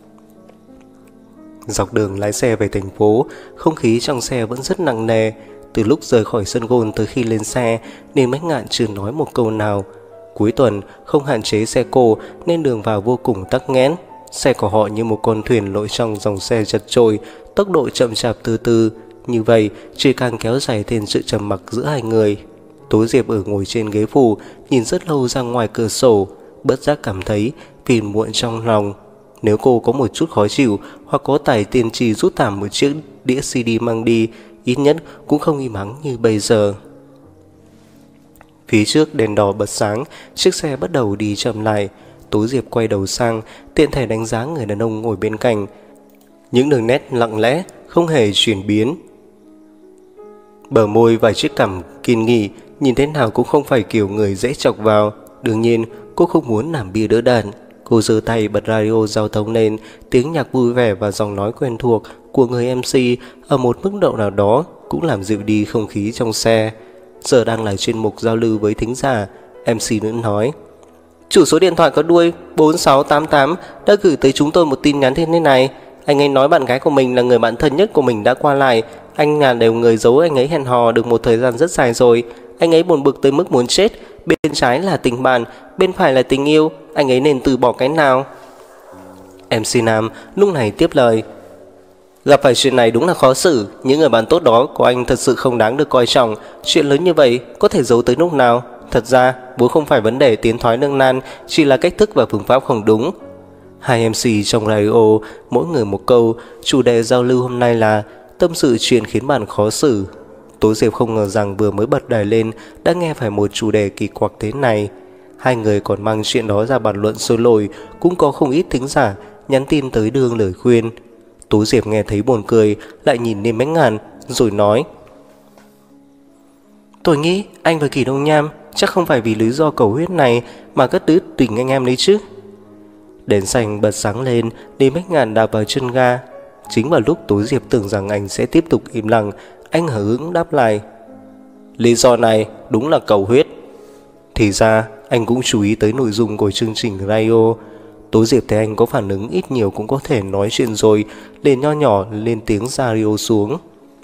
Dọc đường lái xe về thành phố, không khí trong xe vẫn rất nặng nề. Từ lúc rời khỏi sân golf tới khi lên xe, Niên Bách Ngạn chưa nói một câu nào. Cuối tuần không hạn chế xe cộ nên đường vào vô cùng tắc nghẽn. Xe của họ như một con thuyền lội trong dòng xe chật chội, tốc độ chậm chạp từ từ. Như vậy chỉ càng kéo dài thêm sự trầm mặc giữa hai người. Tố Diệp ở ngồi trên ghế phụ, nhìn rất lâu ra ngoài cửa sổ, bất giác cảm thấy phiền muộn trong lòng. Nếu cô có một chút khó chịu, hoặc có tài tiên tri rút thảm một chiếc đĩa CD mang đi, ít nhất cũng không im ắng như bây giờ. Phía trước đèn đỏ bật sáng, chiếc xe bắt đầu đi chậm lại. Tố Diệp quay đầu sang, tiện thể đánh giá người đàn ông ngồi bên cạnh. Những đường nét lặng lẽ, không hề chuyển biến. Bờ môi và chiếc cằm kiên nghị, nhìn thế nào cũng không phải kiểu người dễ chọc vào. Đương nhiên, cô không muốn làm bia đỡ đạn. Cô giơ tay bật radio giao thông lên, tiếng nhạc vui vẻ và giọng nói quen thuộc của người MC ở một mức độ nào đó cũng làm dịu đi không khí trong xe. Giờ đang là chuyên mục giao lưu với thính giả, MC nữ nói: Chủ số điện thoại có đuôi 4688 đã gửi tới chúng tôi một tin nhắn thế này. Anh ấy nói bạn gái của mình là người bạn thân nhất của mình đã qua lại. Anh là đều người giấu anh ấy hẹn hò được một thời gian rất dài rồi. Anh ấy buồn bực tới mức muốn chết. bên trái là tình bạn, bên phải là tình yêu, anh ấy nên từ bỏ cái nào? MC Nam lúc này tiếp lời. Gặp phải chuyện này đúng là khó xử, những người bạn tốt đó của anh thật sự không đáng được coi trọng. Chuyện lớn như vậy có thể giấu tới lúc nào? Thật ra vốn không phải vấn đề tiến thoái lưỡng nan, chỉ là cách thức và phương pháp không đúng. Hai MC trong radio mỗi người một câu. Chủ đề giao lưu hôm nay là tâm sự chuyện khiến bạn khó xử. Tố Diệp không ngờ rằng vừa mới bật đài lên đã nghe phải một chủ đề kỳ quặc thế này. Hai người còn mang chuyện đó ra bàn luận sôi nổi, cũng có không ít thính giả nhắn tin tới đưa lời khuyên. Tố Diệp nghe thấy buồn cười, lại nhìn Niêm Bách Ngàn rồi nói: tôi nghĩ anh và Kỳ Đông Nham chắc không phải vì lý do cầu huyết này mà cắt đứt tình anh em đấy chứ. Đèn xanh bật sáng lên, Niêm Bách Ngàn đạp vào chân ga. Chính vào lúc Tố Diệp tưởng rằng anh sẽ tiếp tục im lặng, anh hờ hững đáp lại: lý do này đúng là cầu huyết. Thì ra anh cũng chú ý tới nội dung của chương trình radio. Tố Diệp thấy anh có phản ứng ít nhiều cũng có thể nói chuyện rồi, liền nho nhỏ lên tiếng radio xuống.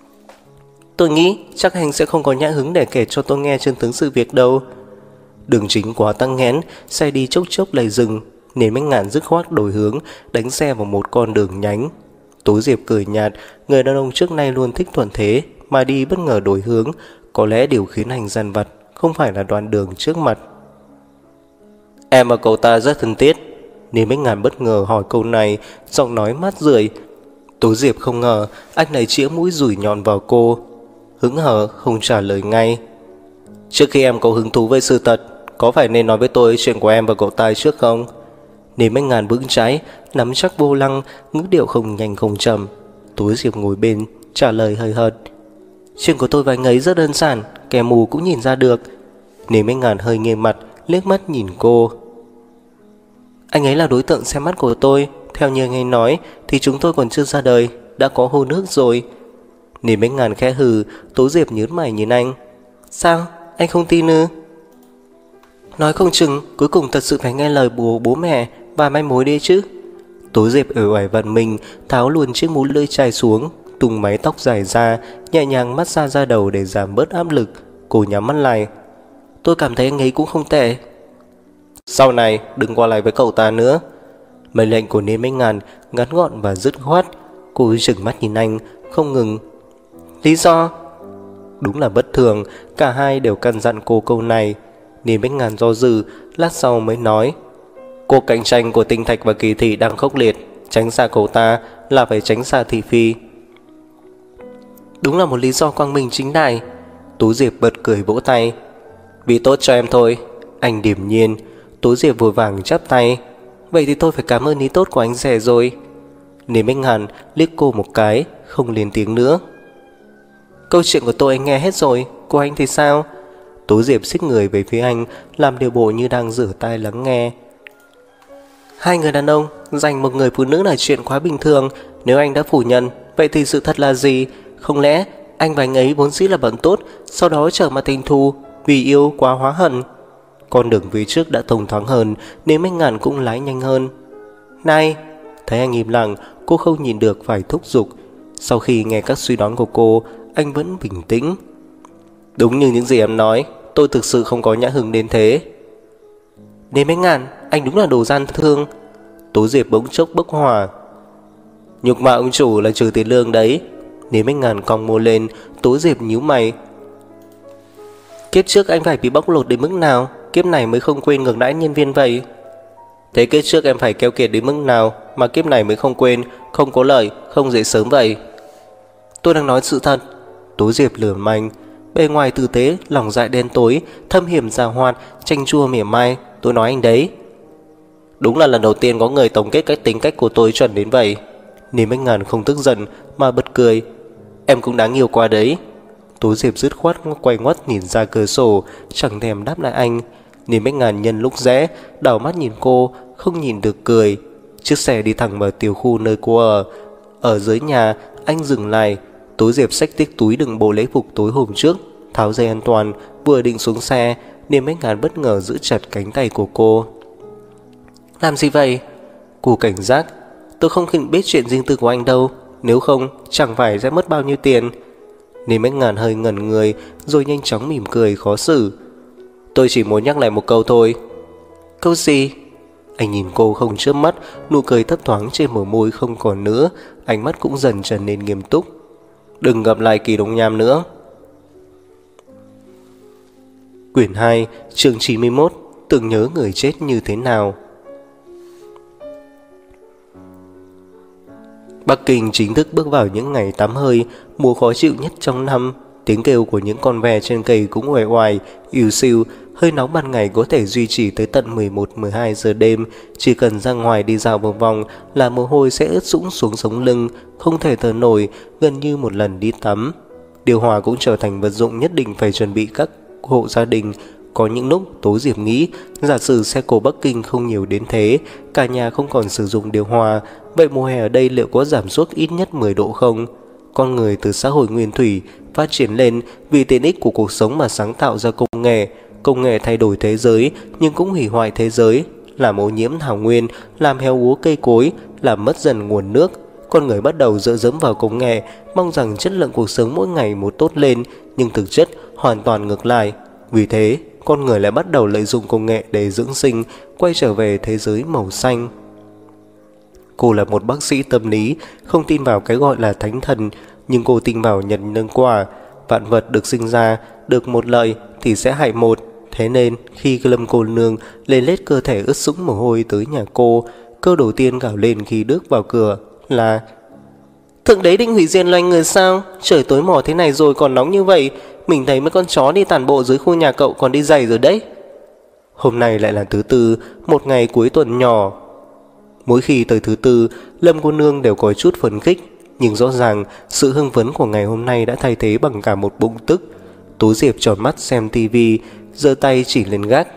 Tôi nghĩ chắc anh sẽ không có nhã hứng để kể cho tôi nghe chân tướng sự việc đâu. Đường chính quá tăng nghẽn, xe đi chốc chốc lại dừng, nên Bách Ngạn dứt khoát đổi hướng, đánh xe vào một con đường nhánh. Tố Diệp cười nhạt, người đàn ông trước nay luôn thích thuận thế, mà đi bất ngờ đổi hướng, có lẽ điều khiến anh dằn vặt không phải là đoạn đường trước mặt. Em và cậu ta rất thân thiết. Nên Bách Ngạn bất ngờ hỏi câu này, giọng nói mát rượi. Tố Diệp không ngờ anh này chĩa mũi dùi nhọn vào cô, hững hờ không trả lời ngay. Trước khi em có hứng thú với sự thật, có phải nên nói với tôi chuyện của em và cậu ta trước không? Nên Bách Ngạn vững trái, nắm chắc vô lăng, ngữ điệu không nhanh không chậm. Tố Diệp ngồi bên trả lời hơi hợt. Chuyện của tôi và anh ấy rất đơn giản, kẻ mù cũng nhìn ra được. Nên Bách Ngạn hơi nghiêng mặt, liếc mắt nhìn cô. Anh ấy là đối tượng xem mắt của tôi. Theo như anh ấy nói thì chúng tôi còn chưa ra đời, đã có hôn ước rồi. Nên Bách Ngạn khẽ hừ. Tố Diệp nhướng mày nhìn anh. Sao? Anh không tin ư? Nói không chừng cuối cùng thật sự phải nghe lời bố mẹ và mai mối đi chứ. Tố Diệp ở ngoài vặn mình, tháo luôn chiếc mũ lưỡi chai xuống, tung mái tóc dài ra, nhẹ nhàng massage ra đầu để giảm bớt áp lực. Cô nhắm mắt lại. Tôi cảm thấy anh ấy cũng không tệ. Sau này đừng qua lại với cậu ta nữa. Mệnh lệnh của Niêm Bách Ngạn ngắn gọn và dứt khoát. Cô trừng mắt nhìn anh không ngừng. Lý do? Đúng là bất thường, cả hai đều căn dặn cô câu này. Niêm Bách Ngạn do dự, lát sau mới nói. Cuộc cạnh tranh của Tinh Thạch và Kỳ Thị đang khốc liệt, tránh xa cậu ta là phải tránh xa Thị Phi. Đúng là một lý do quang minh chính đại. Tố Diệp bật cười vỗ tay. Vì tốt cho em thôi. Anh điềm nhiên. Tố Diệp vội vàng chắp tay. Vậy thì tôi phải cảm ơn ý tốt của anh rể rồi. Niêm Bách Ngạn liếc cô một cái, không lên tiếng nữa. Câu chuyện của tôi anh nghe hết rồi, của anh thì sao? Tố Diệp xích người về phía anh, làm điều bộ như đang rửa tai lắng nghe. Hai người đàn ông dành một người phụ nữ là chuyện quá bình thường. Nếu anh đã phủ nhận, vậy thì sự thật là gì? Không lẽ anh và anh ấy vốn dĩ là bạn tốt, sau đó trở mặt thành thù vì yêu quá hóa hận? Con đường phía trước đã thông thoáng hơn, nên Bách Ngạn cũng lái nhanh hơn. Này! Thấy anh im lặng, cô không nhìn được phải thúc giục. Sau khi nghe các suy đoán của cô, anh vẫn bình tĩnh. Đúng như những gì em nói, tôi thực sự không có nhã hứng đến thế. Nên Bách Ngạn, anh đúng là đồ gian thương. Tố Diệp bỗng chốc bốc hỏa. Nhục mạ ông chủ là trừ tiền lương đấy. Nên Bách Ngạn cong môi lên. Tố Diệp nhíu mày. Kiếp trước anh phải bị bóc lột đến mức nào, kiếp này mới không quên ngược đãi nhân viên vậy? Thế kiếp trước em phải keo kiệt đến mức nào mà kiếp này mới không quên, không có lợi, không dậy sớm vậy? Tôi đang nói sự thật. Tố Diệp lườm anh. Bề ngoài tử tế, lòng dạ đen tối, thâm hiểm già hoạt, chanh chua mỉa mai. Tôi nói anh đấy. Đúng là lần đầu tiên có người tổng kết cách tính cách của tôi chuẩn đến vậy. Niêm Bách Ngạn không tức giận mà bật cười. Em cũng đáng yêu quá đấy. Tố Diệp dứt khoát quay ngoắt nhìn ra cửa sổ, chẳng thèm đáp lại anh. Niêm Bách Ngạn nhân lúc rẽ, đảo mắt nhìn cô, không nhìn được cười. Chiếc xe đi thẳng vào tiểu khu nơi cô ở. Ở dưới nhà, anh dừng lại. Tố Diệp xách tiếc túi đựng bộ lễ phục tối hôm trước, tháo dây an toàn, vừa định xuống xe, Niêm Bách Ngạn bất ngờ giữ chặt cánh tay của cô. Làm gì vậy? Cô cảnh giác. Tôi không biết chuyện riêng tư của anh đâu, nếu không chẳng phải sẽ mất bao nhiêu tiền. Niêm Bách Ngạn hơi ngẩn người, rồi nhanh chóng mỉm cười khó xử. Tôi chỉ muốn nhắc lại một câu thôi. Câu gì? Anh nhìn cô không chớp mắt, nụ cười thấp thoáng trên bờ môi không còn nữa, ánh mắt cũng dần trở nên nghiêm túc. Đừng gặp lại Kỳ Đông Nham nữa. Quyển 2, chương 91, tưởng nhớ người chết như thế nào. Bắc Kinh chính thức bước vào những ngày tắm hơi, mùa khó chịu nhất trong năm. Tiếng kêu của những con ve trên cây cũng uể oải, ỉu xìu. Hơi nóng ban ngày có thể duy trì tới tận 11-12 giờ đêm. Chỉ cần ra ngoài đi dạo một vòng là mồ hôi sẽ ướt sũng xuống sống lưng, không thể thở nổi, gần như một lần đi tắm. Điều hòa cũng trở thành vật dụng nhất định phải chuẩn bị các hộ gia đình. Có những lúc Tố Diệp nghĩ, giả sử xe cổ Bắc Kinh không nhiều đến thế, cả nhà không còn sử dụng điều hòa, vậy mùa hè ở đây liệu có giảm sút ít nhất 10 độ không? Con người từ xã hội nguyên thủy phát triển lên vì tiện ích của cuộc sống mà sáng tạo ra công nghệ. Công nghệ thay đổi thế giới nhưng cũng hủy hoại thế giới, làm ô nhiễm thảo nguyên, làm héo úa cây cối, làm mất dần nguồn nước. Con người bắt đầu dựa dẫm vào công nghệ, mong rằng chất lượng cuộc sống mỗi ngày một tốt lên, nhưng thực chất hoàn toàn ngược lại. Vì thế, con người lại bắt đầu lợi dụng công nghệ để dưỡng sinh, quay trở về thế giới màu xanh. Cô là một bác sĩ tâm lý, không tin vào cái gọi là thánh thần, nhưng cô tin vào nhân nhân quả. Vạn vật được sinh ra, được một lợi thì sẽ hại một. Thế nên, khi Lâm cô nương lên lết cơ thể ướt sũng mồ hôi tới nhà cô, câu đầu tiên gào lên khi bước vào cửa là: Thượng đế định hủy diệt loài người sao? Trời tối mò thế này rồi còn nóng như vậy. Mình thấy mấy con chó đi tản bộ dưới khu nhà cậu còn đi giày rồi đấy. Hôm nay lại là thứ tư, một ngày cuối tuần nhỏ. Mỗi khi tới thứ tư, Lâm cô nương đều có chút phấn khích, nhưng rõ ràng sự hưng phấn của ngày hôm nay đã thay thế bằng cả một bụng tức. Tú Diệp tròn mắt xem tivi, giơ tay chỉ lên gác.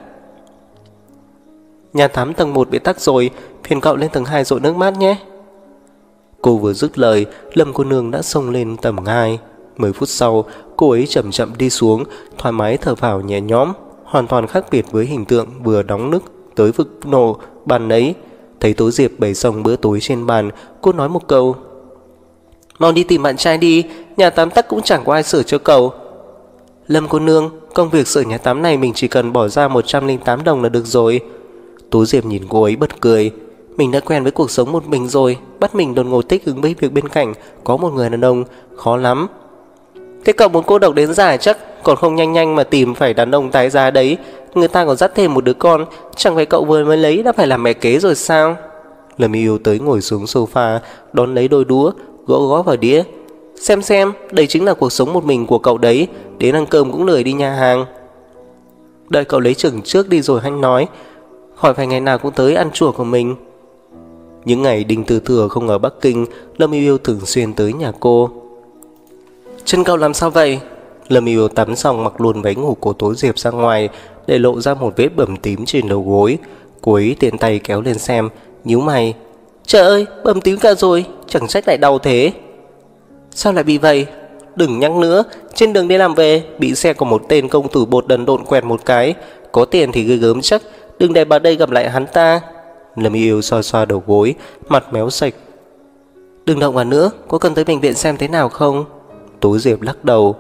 Nhà tắm tầng 1 bị tắc rồi, phiền cậu lên tầng 2 dội nước mát nhé. Cô vừa dứt lời, Lâm cô nương đã xông lên tầng 2. 10 phút sau, cô ấy chậm chậm đi xuống, thoải mái thở phào nhẹ nhõm, hoàn toàn khác biệt với hình tượng vừa đóng nức tới vực nổ bàn ấy. Thấy Tố Diệp bày xong bữa tối trên bàn, cô nói một câu: Mau đi tìm bạn trai đi, nhà tắm tắc cũng chẳng có ai sửa cho cậu. Lâm cô nương, công việc sửa nhà tắm này mình chỉ cần bỏ ra 108 đồng là được rồi. Tố Diệp nhìn cô ấy bật cười. Mình đã quen với cuộc sống một mình rồi, bắt mình đột ngột thích ứng với việc bên cạnh có một người đàn ông, khó lắm. Thế cậu muốn cô độc đến già chắc, còn không nhanh nhanh mà tìm phải đàn ông tái giá đấy. Người ta còn dắt thêm một đứa con, chẳng phải cậu vừa mới lấy đã phải làm mẹ kế rồi sao? Lâm Yêu tới ngồi xuống sofa, đón lấy đôi đũa, gõ gõ vào đĩa. Xem, đây chính là cuộc sống một mình của cậu đấy, đến ăn cơm cũng lười đi nhà hàng. Đợi cậu lấy chừng trước đi rồi hãy nói, khỏi phải ngày nào cũng tới ăn chùa của mình. Những ngày Đinh Tư Thừa không ở Bắc Kinh, Lâm Yêu thường xuyên tới nhà cô. Chân cậu làm sao vậy? Lâm Yêu tắm xong mặc luôn váy ngủ của Tố Diệp ra ngoài, để lộ ra một vết bầm tím trên đầu gối. Cô ấy tiện tay kéo lên xem, nhíu mày. Trời ơi, bầm tím cả rồi, chẳng trách lại đau thế. Sao lại bị vậy? Đừng nhắc nữa, trên đường đi làm về, bị xe của một tên công tử bột đần độn quẹt một cái. Có tiền thì ghê gớm chắc, đừng để bà đây gặp lại hắn ta. Lâm Yêu xoa xoa đầu gối, mặt méo sạch. Đừng động vào nữa, có cần tới bệnh viện xem thế nào không? Tố Diệp lắc đầu.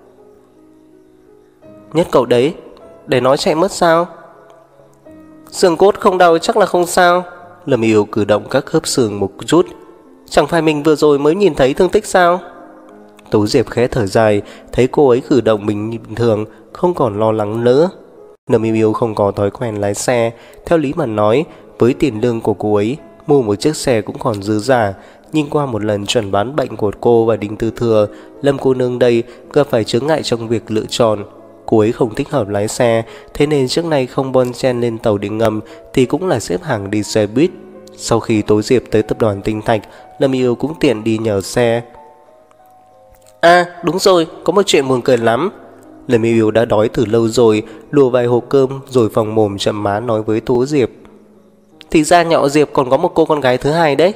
Nhất cậu đấy, để nó chạy mất sao? Xương cốt không đau chắc là không sao. Lâm Yêu cử động các khớp xương một chút. Chẳng phải mình vừa rồi mới nhìn thấy thương tích sao? Tố Diệp khẽ thở dài, thấy cô ấy cử động bình thường, không còn lo lắng nữa. Lâm Yêu không có thói quen lái xe, theo lý mà nói, với tiền lương của cô ấy, mua một chiếc xe cũng còn dư giả. Nhưng qua một lần chuẩn đoán bệnh của cô và Đinh Tư Thừa, Lâm cô nương đây gặp phải chướng ngại trong việc lựa chọn. Cô ấy không thích hợp lái xe, thế nên trước nay không bon chen lên tàu điện ngầm thì cũng là xếp hàng đi xe buýt. Sau khi Tố Diệp tới tập đoàn Tinh Thạch, Lâm Yêu cũng tiện đi nhờ xe. À đúng rồi, có một chuyện buồn cười lắm. Lâm Yêu đã đói từ lâu rồi, lùa vài hộp cơm rồi phòng mồm chậm má nói với Tố Diệp. Thì ra nhà họ Diệp còn có một cô con gái thứ hai đấy.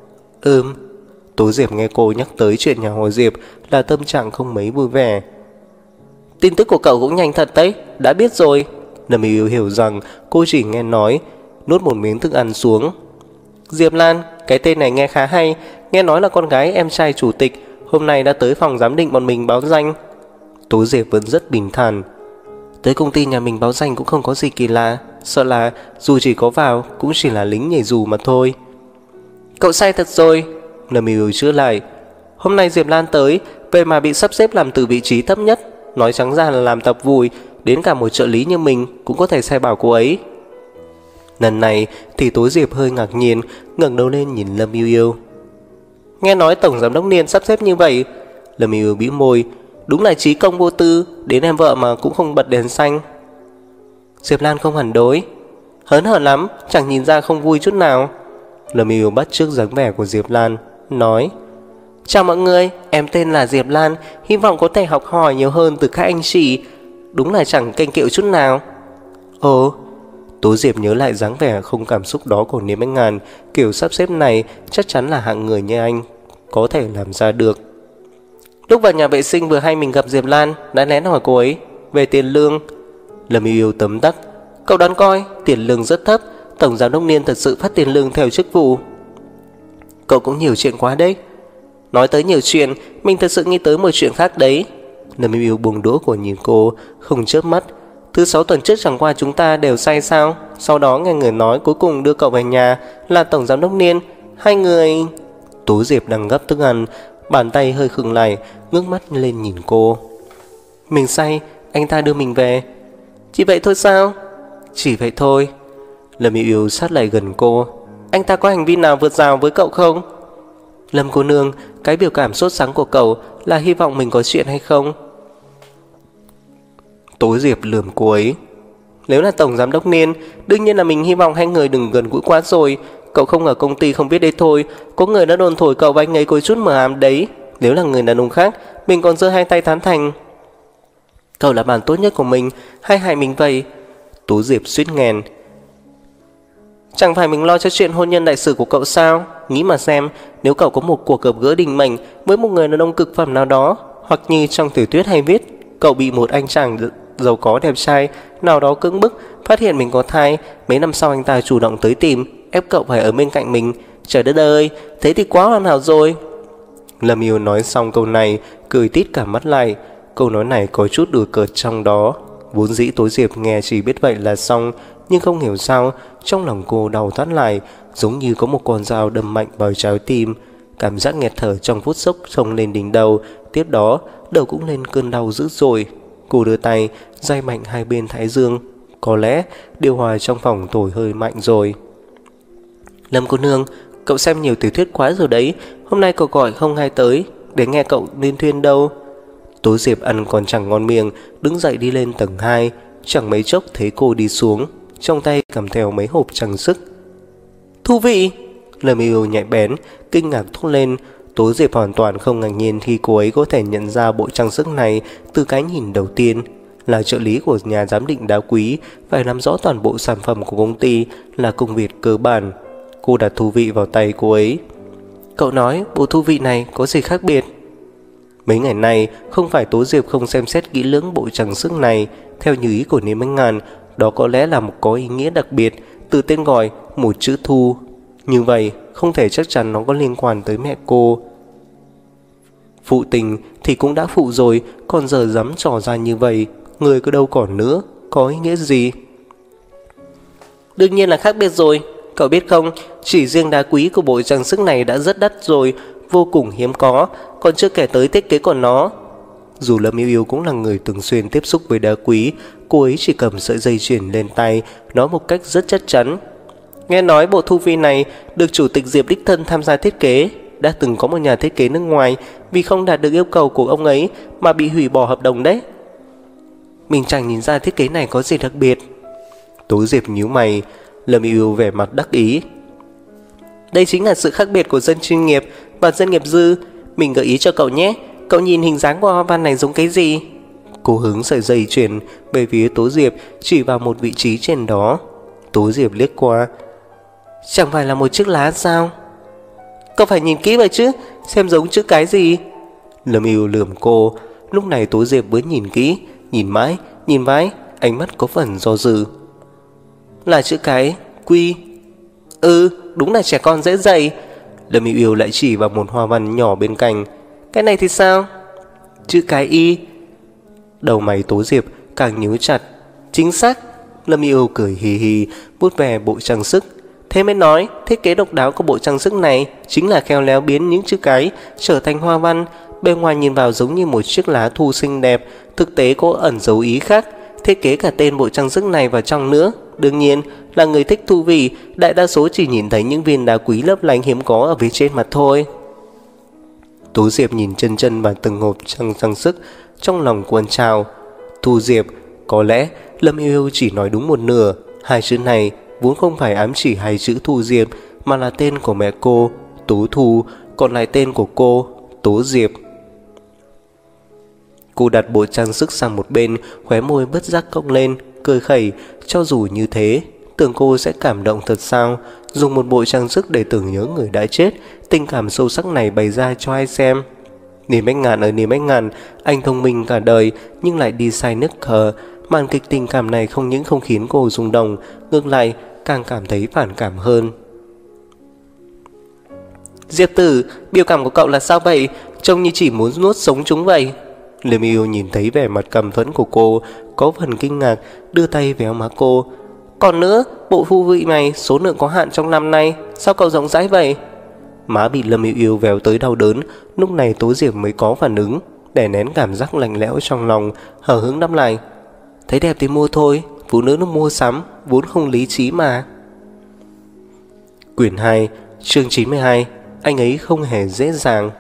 Tố Diệp nghe cô nhắc tới chuyện nhà họ Diệp là tâm trạng không mấy vui vẻ. Tin tức của cậu cũng nhanh thật đấy, đã biết rồi. Lâm Yêu hiểu rằng cô chỉ nghe nói, nuốt một miếng thức ăn xuống. Diệp Lan, cái tên này nghe khá hay, nghe nói là con gái em trai chủ tịch, hôm nay đã tới phòng giám định bọn mình báo danh. Tố Diệp vẫn rất bình thản. Tới công ty nhà mình báo danh cũng không có gì kỳ lạ, sợ là dù chỉ có vào cũng chỉ là lính nhảy dù mà thôi. Cậu sai thật rồi, Lâm Yêu chữa lại. Hôm nay Diệp Lan tới, vậy mà bị sắp xếp làm từ vị trí thấp nhất, nói trắng ra là làm tập vùi, đến cả một trợ lý như mình cũng có thể sai bảo cô ấy. Lần này thì Tố Diệp hơi ngạc nhiên, ngẩng đầu lên nhìn Lâm Yêu Yêu. Nghe nói tổng giám đốc Niên sắp xếp như vậy. Lâm Yêu Yêu bĩu môi, đúng là trí công vô tư, đến em vợ mà cũng không bật đèn xanh. Diệp Lan không hẳn đối, hớn hở lắm, chẳng nhìn ra không vui chút nào. Lâm Yêu Yêu bắt chước dáng vẻ của Diệp Lan, nói: Chào mọi người, em tên là Diệp Lan, hy vọng có thể học hỏi nhiều hơn từ các anh chị. Đúng là chẳng kênh kiệu chút nào. Ồ. Tố Diệp nhớ lại dáng vẻ không cảm xúc đó của Niêm Bách Ngàn, kiểu sắp xếp này chắc chắn là hạng người như anh có thể làm ra được. Lúc vào nhà vệ sinh vừa hay mình gặp Diệp Lan, đã lén hỏi cô ấy về tiền lương. Lâm Yêu Yêu tấm tắc, cậu đoán coi, tiền lương rất thấp, tổng giám đốc Niên thật sự phát tiền lương theo chức vụ. Cậu cũng nhiều chuyện quá đấy. Nói tới nhiều chuyện, mình thật sự nghĩ tới một chuyện khác đấy. Lâm Yêu Yêu buông đũa của nhìn cô, không chớp mắt. Thứ 6 tuần trước chẳng qua chúng ta đều say sao? Sau đó nghe người nói cuối cùng đưa cậu về nhà là tổng giám đốc Niên. Hai người... Tố Diệp đang gấp thức ăn, bàn tay hơi khựng lại, ngước mắt lên nhìn cô. Mình say, anh ta đưa mình về. Chỉ vậy thôi sao? Chỉ vậy thôi. Lâm Yêu Yêu sát lại gần cô. Anh ta có hành vi nào vượt rào với cậu không? Lâm cô nương, cái biểu cảm sốt sắng của cậu là hy vọng mình có chuyện hay không? Tố Diệp lườm cô ấy. Nếu là tổng giám đốc Niên, đương nhiên là mình hy vọng hai người đừng gần gũi quá rồi. Cậu không ở công ty không biết đấy thôi, có người đã đồn thổi cậu và anh ấy có chút mờ ám đấy. Nếu là người đàn ông khác, mình còn giơ hai tay tán thành. Cậu là bạn tốt nhất của mình, hay hại mình vậy? Tố Diệp suýt nghẹn. Chẳng phải mình lo cho chuyện hôn nhân đại sự của cậu sao? Nghĩ mà xem, nếu cậu có một cuộc gặp gỡ đình mệnh với một người đàn ông cực phẩm nào đó, hoặc như trong tiểu thuyết hay viết, cậu bị một anh chàng giàu có đẹp trai nào đó cưỡng bức, phát hiện mình có thai, mấy năm sau anh ta chủ động tới tìm, ép cậu phải ở bên cạnh mình. Trời đất ơi, thế thì quá hoàn hảo rồi. Lâm Yêu nói xong câu này, cười tít cả mắt lại. Câu nói này có chút đùa cợt trong đó. Vốn dĩ Tố Diệp nghe chỉ biết vậy là xong, nhưng không hiểu sao trong lòng cô đau thắt lại, giống như có một con dao đâm mạnh vào trái tim. Cảm giác nghẹt thở trong phút chốc xông lên đỉnh đầu, tiếp đó đầu cũng lên cơn đau dữ dội. Cô đưa tay day mạnh hai bên thái dương. Có lẽ điều hòa trong phòng thổi hơi mạnh rồi. Lâm cô nương, cậu xem nhiều tiểu thuyết quá rồi đấy. Hôm nay cậu gọi không ai tới để nghe cậu liên thuyên đâu. Tố Diệp ăn còn chẳng ngon miệng, đứng dậy đi lên tầng 2. Chẳng mấy chốc thấy cô đi xuống, trong tay cầm theo mấy hộp trang sức. Thú vị. Lâm Yêu nhạy bén, kinh ngạc thốt lên. Tố Diệp hoàn toàn không ngạc nhiên khi cô ấy có thể nhận ra bộ trang sức này từ cái nhìn đầu tiên. Là trợ lý của nhà giám định đá quý, phải nắm rõ toàn bộ sản phẩm của công ty là công việc cơ bản. Cô đặt thú vị vào tay cô ấy. Cậu nói bộ thú vị này có gì khác biệt? Mấy ngày nay không phải Tố Diệp không xem xét kỹ lưỡng bộ trang sức này. Theo như ý của Niêm Bách Ngàn, đó có lẽ là một có ý nghĩa đặc biệt, từ tên gọi một chữ thu. Như vậy không thể chắc chắn nó có liên quan tới mẹ cô. Phụ tình thì cũng đã phụ rồi, còn giờ dám trò ra như vậy, người cứ đâu còn nữa, có ý nghĩa gì? Đương nhiên là khác biệt rồi. Cậu biết không, chỉ riêng đá quý của bộ trang sức này đã rất đắt rồi, vô cùng hiếm có, còn chưa kể tới thiết kế của nó. Dù Lâm Yêu Yêu cũng là người thường xuyên tiếp xúc với đá quý, cô ấy chỉ cầm sợi dây chuyền lên tay, nói một cách rất chắc chắn. Nghe nói bộ thu vi này được chủ tịch Diệp đích thân tham gia thiết kế. Đã từng có một nhà thiết kế nước ngoài vì không đạt được yêu cầu của ông ấy mà bị hủy bỏ hợp đồng đấy. Mình chẳng nhìn ra thiết kế này có gì đặc biệt. Tố Diệp nhíu mày. Lâm Yêu Yêu vẻ mặt đắc ý. Đây chính là sự khác biệt của dân chuyên nghiệp và dân nghiệp dư. Mình gợi ý cho cậu nhé. Cậu nhìn hình dáng của hoa văn này giống cái gì? Cô hướng sợi dây chuyền về phía Tố Diệp, chỉ vào một vị trí trên đó. Tố Diệp liếc qua. Chẳng phải là một chiếc lá sao? Cậu phải nhìn kỹ vậy chứ, xem giống chữ cái gì. Lâm Yêu lườm cô. Lúc này Tố Diệp mới nhìn kỹ, nhìn mãi, nhìn mãi, ánh mắt có phần do dự. Là chữ cái Quy. Đúng là trẻ con dễ dạy. Lâm Yêu Yêu lại chỉ vào một hoa văn nhỏ bên cạnh. Cái này thì sao? Chữ cái Y. Đầu mày Tố Diệp càng nhíu chặt. Chính xác, Lâm Yêu cười hì hì, vuốt về bộ trang sức. Thế mới nói, thiết kế độc đáo của bộ trang sức này chính là khéo léo biến những chữ cái trở thành hoa văn. Bên ngoài nhìn vào giống như một chiếc lá thu xinh đẹp, thực tế có ẩn dấu ý khác. Thiết kế cả tên bộ trang sức này vào trong nữa. Đương nhiên là người thích thú vị, đại đa số chỉ nhìn thấy những viên đá quý lấp lánh hiếm có ở phía trên mặt thôi. Tú Diệp nhìn chân chân vào từng hộp trang sức, trong lòng cuồn trào. Thu Diệp, có lẽ Lâm Yêu Yêu chỉ nói đúng một nửa. Hai chữ này vốn không phải ám chỉ hai chữ Thu Diệp, mà là tên của mẹ cô, Tú Thu, còn lại tên của cô, Tố Diệp. Cô đặt bộ trang sức sang một bên, khóe môi bất giác cong lên, cười khẩy. Cho dù như thế, tưởng cô sẽ cảm động thật sao? Dùng một bộ trang sức để tưởng nhớ người đã chết, tình cảm sâu sắc này bày ra cho ai xem? Niềm Bách Ngạn ở Niềm Bách Ngạn, anh thông minh cả đời nhưng lại đi sai nước cờ. Màn kịch tình cảm này không những không khiến cô rung động, ngược lại càng cảm thấy phản cảm hơn. Diệp Tử, biểu cảm của cậu là sao vậy? Trông như chỉ muốn nuốt sống chúng vậy. Lâm Yêu nhìn thấy vẻ mặt căm phẫn của cô, có phần kinh ngạc, đưa tay véo má cô. Còn nữa, bộ phu vị này số lượng có hạn trong năm nay, sao cậu rộng rãi vậy? Má bị Lâm Yêu Yêu véo tới đau đớn, lúc này Tố Diệp mới có phản ứng, đè nén cảm giác lạnh lẽo trong lòng, hờ hững đáp lại. Thấy đẹp thì mua thôi, phụ nữ nó mua sắm, vốn không lý trí mà. Quyển 2, chương 92, anh ấy không hề dễ dàng.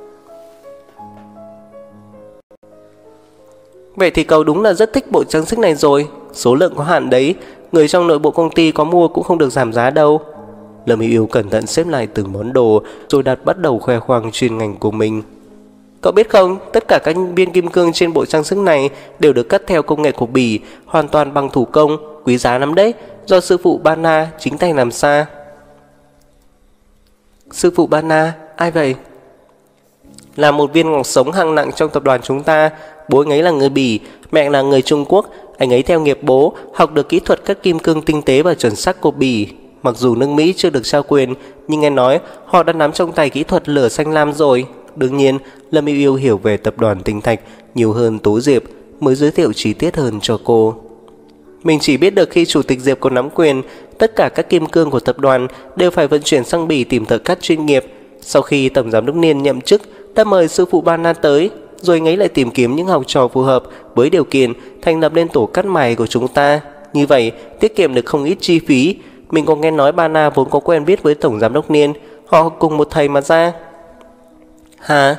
Vậy thì cậu đúng là rất thích bộ trang sức này rồi. Số lượng có hạn đấy, người trong nội bộ công ty có mua cũng không được giảm giá đâu. Lâm Yêu Yêu cẩn thận xếp lại từng món đồ, rồi bắt đầu khoe khoang chuyên ngành của mình. Cậu biết không, tất cả các viên kim cương trên bộ trang sức này đều được cắt theo công nghệ của Bỉ, hoàn toàn bằng thủ công, quý giá lắm đấy, do sư phụ Bana chính tay làm ra. Sư phụ Bana, ai vậy? Là một viên ngọc sống hạng nặng trong tập đoàn chúng ta. Bố anh ấy là người Bỉ, mẹ là người Trung Quốc. Anh ấy theo nghiệp bố, học được kỹ thuật cắt kim cương tinh tế và chuẩn xác của Bỉ. Mặc dù nước Mỹ chưa được trao quyền, nhưng nghe nói họ đã nắm trong tay kỹ thuật lửa xanh lam rồi. Đương nhiên, Lâm Yêu Yêu hiểu về tập đoàn Tinh Thạch nhiều hơn Tố Diệp, mới giới thiệu chi tiết hơn cho cô. Mình chỉ biết được khi chủ tịch Diệp có nắm quyền, tất cả các kim cương của tập đoàn đều phải vận chuyển sang Bỉ tìm thợ cắt chuyên nghiệp. Sau khi tổng giám đốc Niên nhậm chức, đã mời sư phụ Bana tới, rồi anh ấy lại tìm kiếm những học trò phù hợp với điều kiện, thành lập lên tổ cắt mài của chúng ta. Như vậy tiết kiệm được không ít chi phí. Mình có nghe nói Bana vốn có quen biết với tổng giám đốc Niên, họ cùng một thầy mà ra. Hả?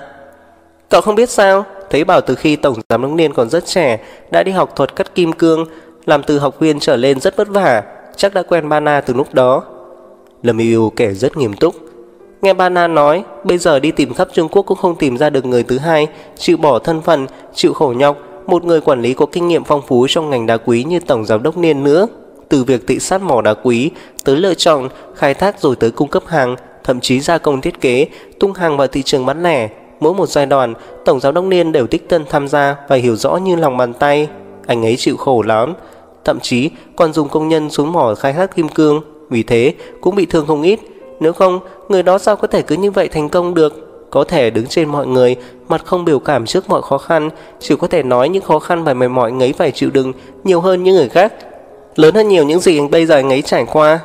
Cậu không biết sao? Thấy bảo từ khi tổng giám đốc Niên còn rất trẻ đã đi học thuật cắt kim cương, làm từ học viên trở lên rất vất vả, chắc đã quen Bana từ lúc đó. Lâm Yêu Yêu kể rất nghiêm túc. Nghe Bana nói, bây giờ đi tìm khắp Trung Quốc cũng không tìm ra được người thứ hai chịu bỏ thân phận, chịu khổ nhọc, một người quản lý có kinh nghiệm phong phú trong ngành đá quý như tổng giám đốc Niên nữa. Từ việc thị sát mỏ đá quý tới lựa chọn, khai thác rồi tới cung cấp hàng, thậm chí gia công thiết kế, tung hàng vào thị trường bán lẻ. Mỗi một giai đoạn, tổng giám đốc Niên đều đích thân tham gia và hiểu rõ như lòng bàn tay. Anh ấy chịu khổ lắm, thậm chí còn dùng công nhân xuống mỏ khai thác kim cương, vì thế cũng bị thương không ít. Nếu không, người đó sao có thể cứ như vậy thành công được? Có thể đứng trên mọi người, mặt không biểu cảm trước mọi khó khăn, chỉ có thể nói những khó khăn mà mọi người phải chịu đựng nhiều hơn những người khác, lớn hơn nhiều những gì bây giờ anh ấy trải qua.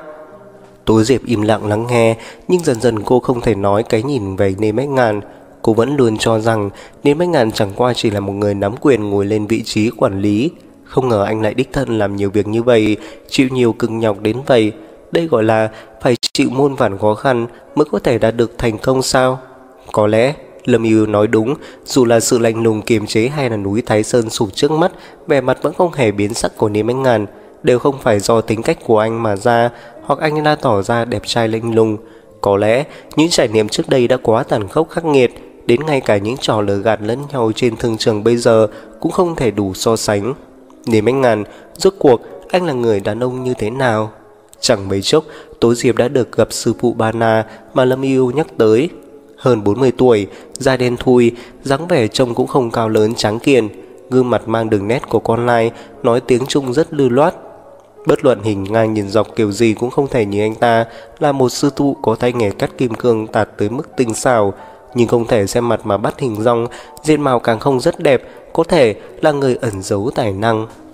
Tố Diệp im lặng lắng nghe, nhưng dần dần cô không thể nói cái nhìn về Niềm Bách Ngạn. Cô vẫn luôn cho rằng Niềm Bách Ngạn chẳng qua chỉ là một người nắm quyền ngồi lên vị trí quản lý. Không ngờ anh lại đích thân làm nhiều việc như vậy, chịu nhiều cực nhọc đến vậy. Đây gọi là phải chịu muôn vàn khó khăn mới có thể đạt được thành công sao? Có lẽ Lâm Yêu nói đúng, dù là sự lạnh lùng kiềm chế hay là núi Thái Sơn sụp trước mắt, vẻ mặt vẫn không hề biến sắc của Niềm Bách Ngạn, đều không phải do tính cách của anh mà ra, hoặc anh đã tỏ ra đẹp trai lạnh lùng. Có lẽ những trải nghiệm trước đây đã quá tàn khốc khắc nghiệt, đến ngay cả những trò lừa gạt lẫn nhau trên thương trường bây giờ cũng không thể đủ so sánh. Niềm Bách Ngạn, rốt cuộc anh là người đàn ông như thế nào? Chẳng mấy chốc, Tố Diệp đã được gặp sư phụ Bana mà Lâm Yêu nhắc tới. Hơn 40 tuổi, da đen thui, dáng vẻ trông cũng không cao lớn tráng kiện, gương mặt mang đường nét của con lai, nói tiếng Trung rất lưu loát. Bất luận hình ngang nhìn dọc kiểu gì cũng không thể như anh ta là một sư phụ có tay nghề cắt kim cương đạt tới mức tinh xảo, nhưng không thể xem mặt mà bắt hình dong, diện mạo càng không rất đẹp, có thể là người ẩn giấu tài năng.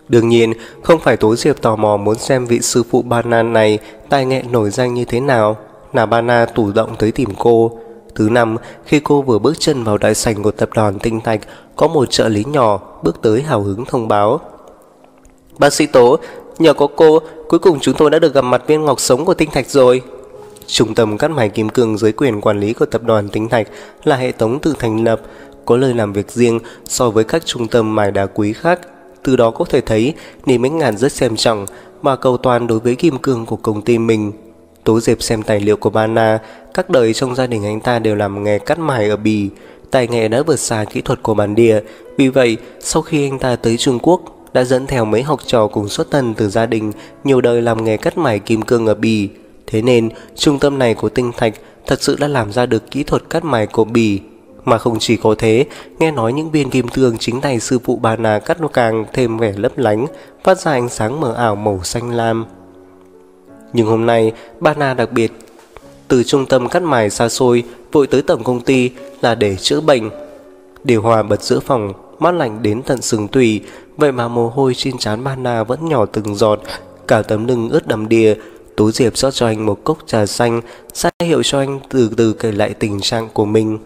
Đương nhiên, không phải Tố Diệp tò mò muốn xem vị sư phụ Bana này tài nghệ nổi danh như thế nào, là Bana chủ động tới tìm cô. Thứ năm, khi cô vừa bước chân vào đại sảnh của tập đoàn Tinh Thạch, có một trợ lý nhỏ bước tới hào hứng thông báo: "Bác sĩ Tố, nhờ có cô, cuối cùng chúng tôi đã được gặp mặt viên ngọc sống của Tinh Thạch rồi." Trung tâm cắt mài kim cương dưới quyền quản lý của tập đoàn Tinh Thạch là hệ thống tự thành lập, có lời làm việc riêng so với các trung tâm mài đá quý khác. Từ đó có thể thấy Lý Mĩnh Ngạn rất xem trọng và cầu toàn đối với kim cương của công ty mình. Tố Diệp xem tài liệu của Bana, các đời trong gia đình anh ta đều làm nghề cắt mài ở Bỉ, tài nghệ đã vượt xa kỹ thuật của bản địa. Vì vậy, sau khi anh ta tới Trung Quốc, đã dẫn theo mấy học trò cùng xuất thân từ gia đình nhiều đời làm nghề cắt mài kim cương ở Bỉ. Thế nên, trung tâm này của Tinh Thạch thật sự đã làm ra được kỹ thuật cắt mài của Bỉ. Mà không chỉ có thế, nghe nói những viên kim cương chính tay sư phụ Bana cắt nó càng thêm vẻ lấp lánh, phát ra ánh sáng mờ ảo màu xanh lam. Nhưng hôm nay, Bana đặc biệt từ trung tâm cắt mài xa xôi vội tới tổng công ty là để chữa bệnh. Điều hòa bật giữa phòng, mát lạnh đến tận xương tủy, vậy mà mồ hôi trên trán Bana vẫn nhỏ từng giọt, cả tấm lưng ướt đầm đìa. Tú Diệp rót cho anh một cốc trà xanh, ra hiệu cho anh từ từ kể lại tình trạng của mình.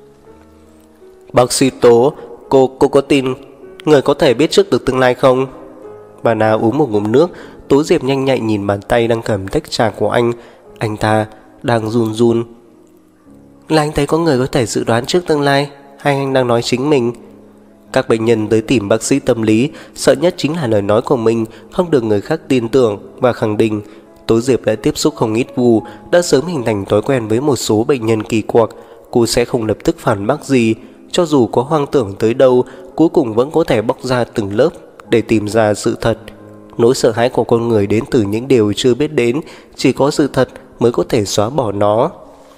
"Bác sĩ Tố, cô có tin người có thể biết trước được tương lai không?" Bana uống một ngụm nước. Tú Diệp nhanh nhạy nhìn bàn tay đang cầm tách trà của anh ta đang run run. "Là anh thấy có người có thể dự đoán trước tương lai, hay anh đang nói chính mình?" Các bệnh nhân tới tìm bác sĩ tâm lý, sợ nhất chính là lời nói của mình không được người khác tin tưởng và khẳng định. Tố Diệp đã tiếp xúc không ít vụ, đã sớm hình thành thói quen với một số bệnh nhân kỳ quặc. Cô sẽ không lập tức phản bác gì, cho dù có hoang tưởng tới đâu, cuối cùng vẫn có thể bóc ra từng lớp để tìm ra sự thật. Nỗi sợ hãi của con người đến từ những điều chưa biết đến, chỉ có sự thật mới có thể xóa bỏ nó.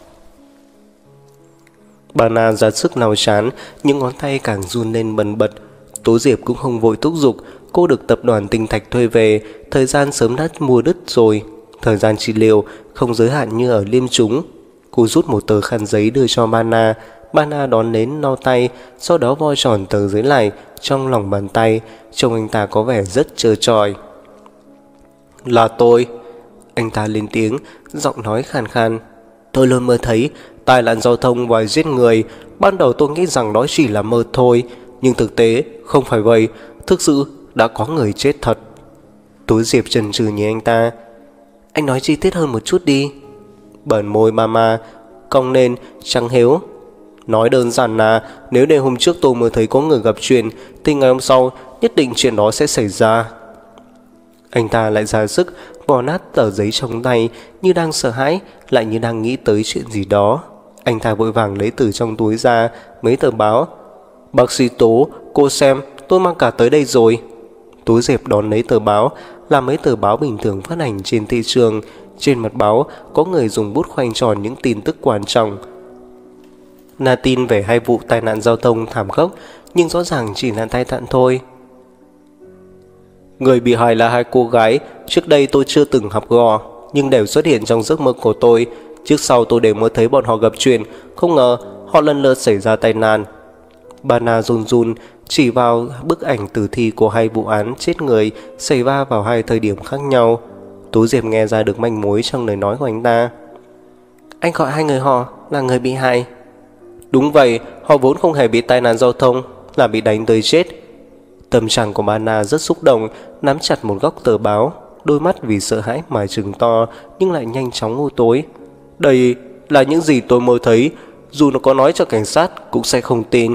Bana ra sức lau chán, những ngón tay càng run lên bần bật. Tố Diệp cũng không vội thúc giục, cô được tập đoàn Tinh Thạch thuê về, thời gian sớm đã mua đứt rồi. Thời gian trị liệu không giới hạn như ở Liêm Chúng. Cô rút một tờ khăn giấy đưa cho Bana. Bana đón lấy lau tay, sau đó vo tròn tờ giấy lại trong lòng bàn tay, trông anh ta có vẻ rất trơ trọi. "Là tôi," anh ta lên tiếng, giọng nói khàn khàn. "Tôi luôn mơ thấy tai nạn giao thông và giết người. Ban đầu tôi nghĩ rằng đó chỉ là mơ thôi, nhưng thực tế không phải vậy, thực sự đã có người chết thật." Tú Diệp chần chừ nhìn anh ta. "Anh nói chi tiết hơn một chút đi." Bờ môi Mama cong lên trắng héo. "Nói đơn giản là nếu đêm hôm trước tôi mơ thấy có người gặp chuyện, thì ngày hôm sau nhất định chuyện đó sẽ xảy ra." Anh ta lại ra sức vò nát tờ giấy trong tay, như đang sợ hãi, lại như đang nghĩ tới chuyện gì đó. Anh ta vội vàng lấy từ trong túi ra mấy tờ báo. "Bác sĩ Tố, cô xem, tôi mang cả tới đây rồi." Tú Diệp đón lấy tờ báo, là mấy tờ báo bình thường phát hành trên thị trường. Trên mặt báo có người dùng bút khoanh tròn những tin tức quan trọng, là tin về 2 vụ tai nạn giao thông thảm khốc, nhưng rõ ràng chỉ là tai nạn thôi. Người bị hại là 2 cô gái, trước đây tôi chưa từng học gò, nhưng đều xuất hiện trong giấc mơ của tôi. Trước sau tôi đều mơ thấy bọn họ gặp chuyện, không ngờ họ lần lượt xảy ra tai nạn. Bana run run chỉ vào bức ảnh tử thi của 2 vụ án chết người xảy ra vào 2 thời điểm khác nhau. Tú Diệp nghe ra được manh mối trong lời nói của anh ta. "Anh gọi 2 người họ là người bị hại?" "Đúng vậy, họ vốn không hề bị tai nạn giao thông, là bị đánh tới chết." Tâm trạng của Bana rất xúc động, nắm chặt một góc tờ báo, đôi mắt vì sợ hãi mà trừng to nhưng lại nhanh chóng u tối. "Đây là những gì tôi mơ thấy, dù nó có nói cho cảnh sát cũng sẽ không tin."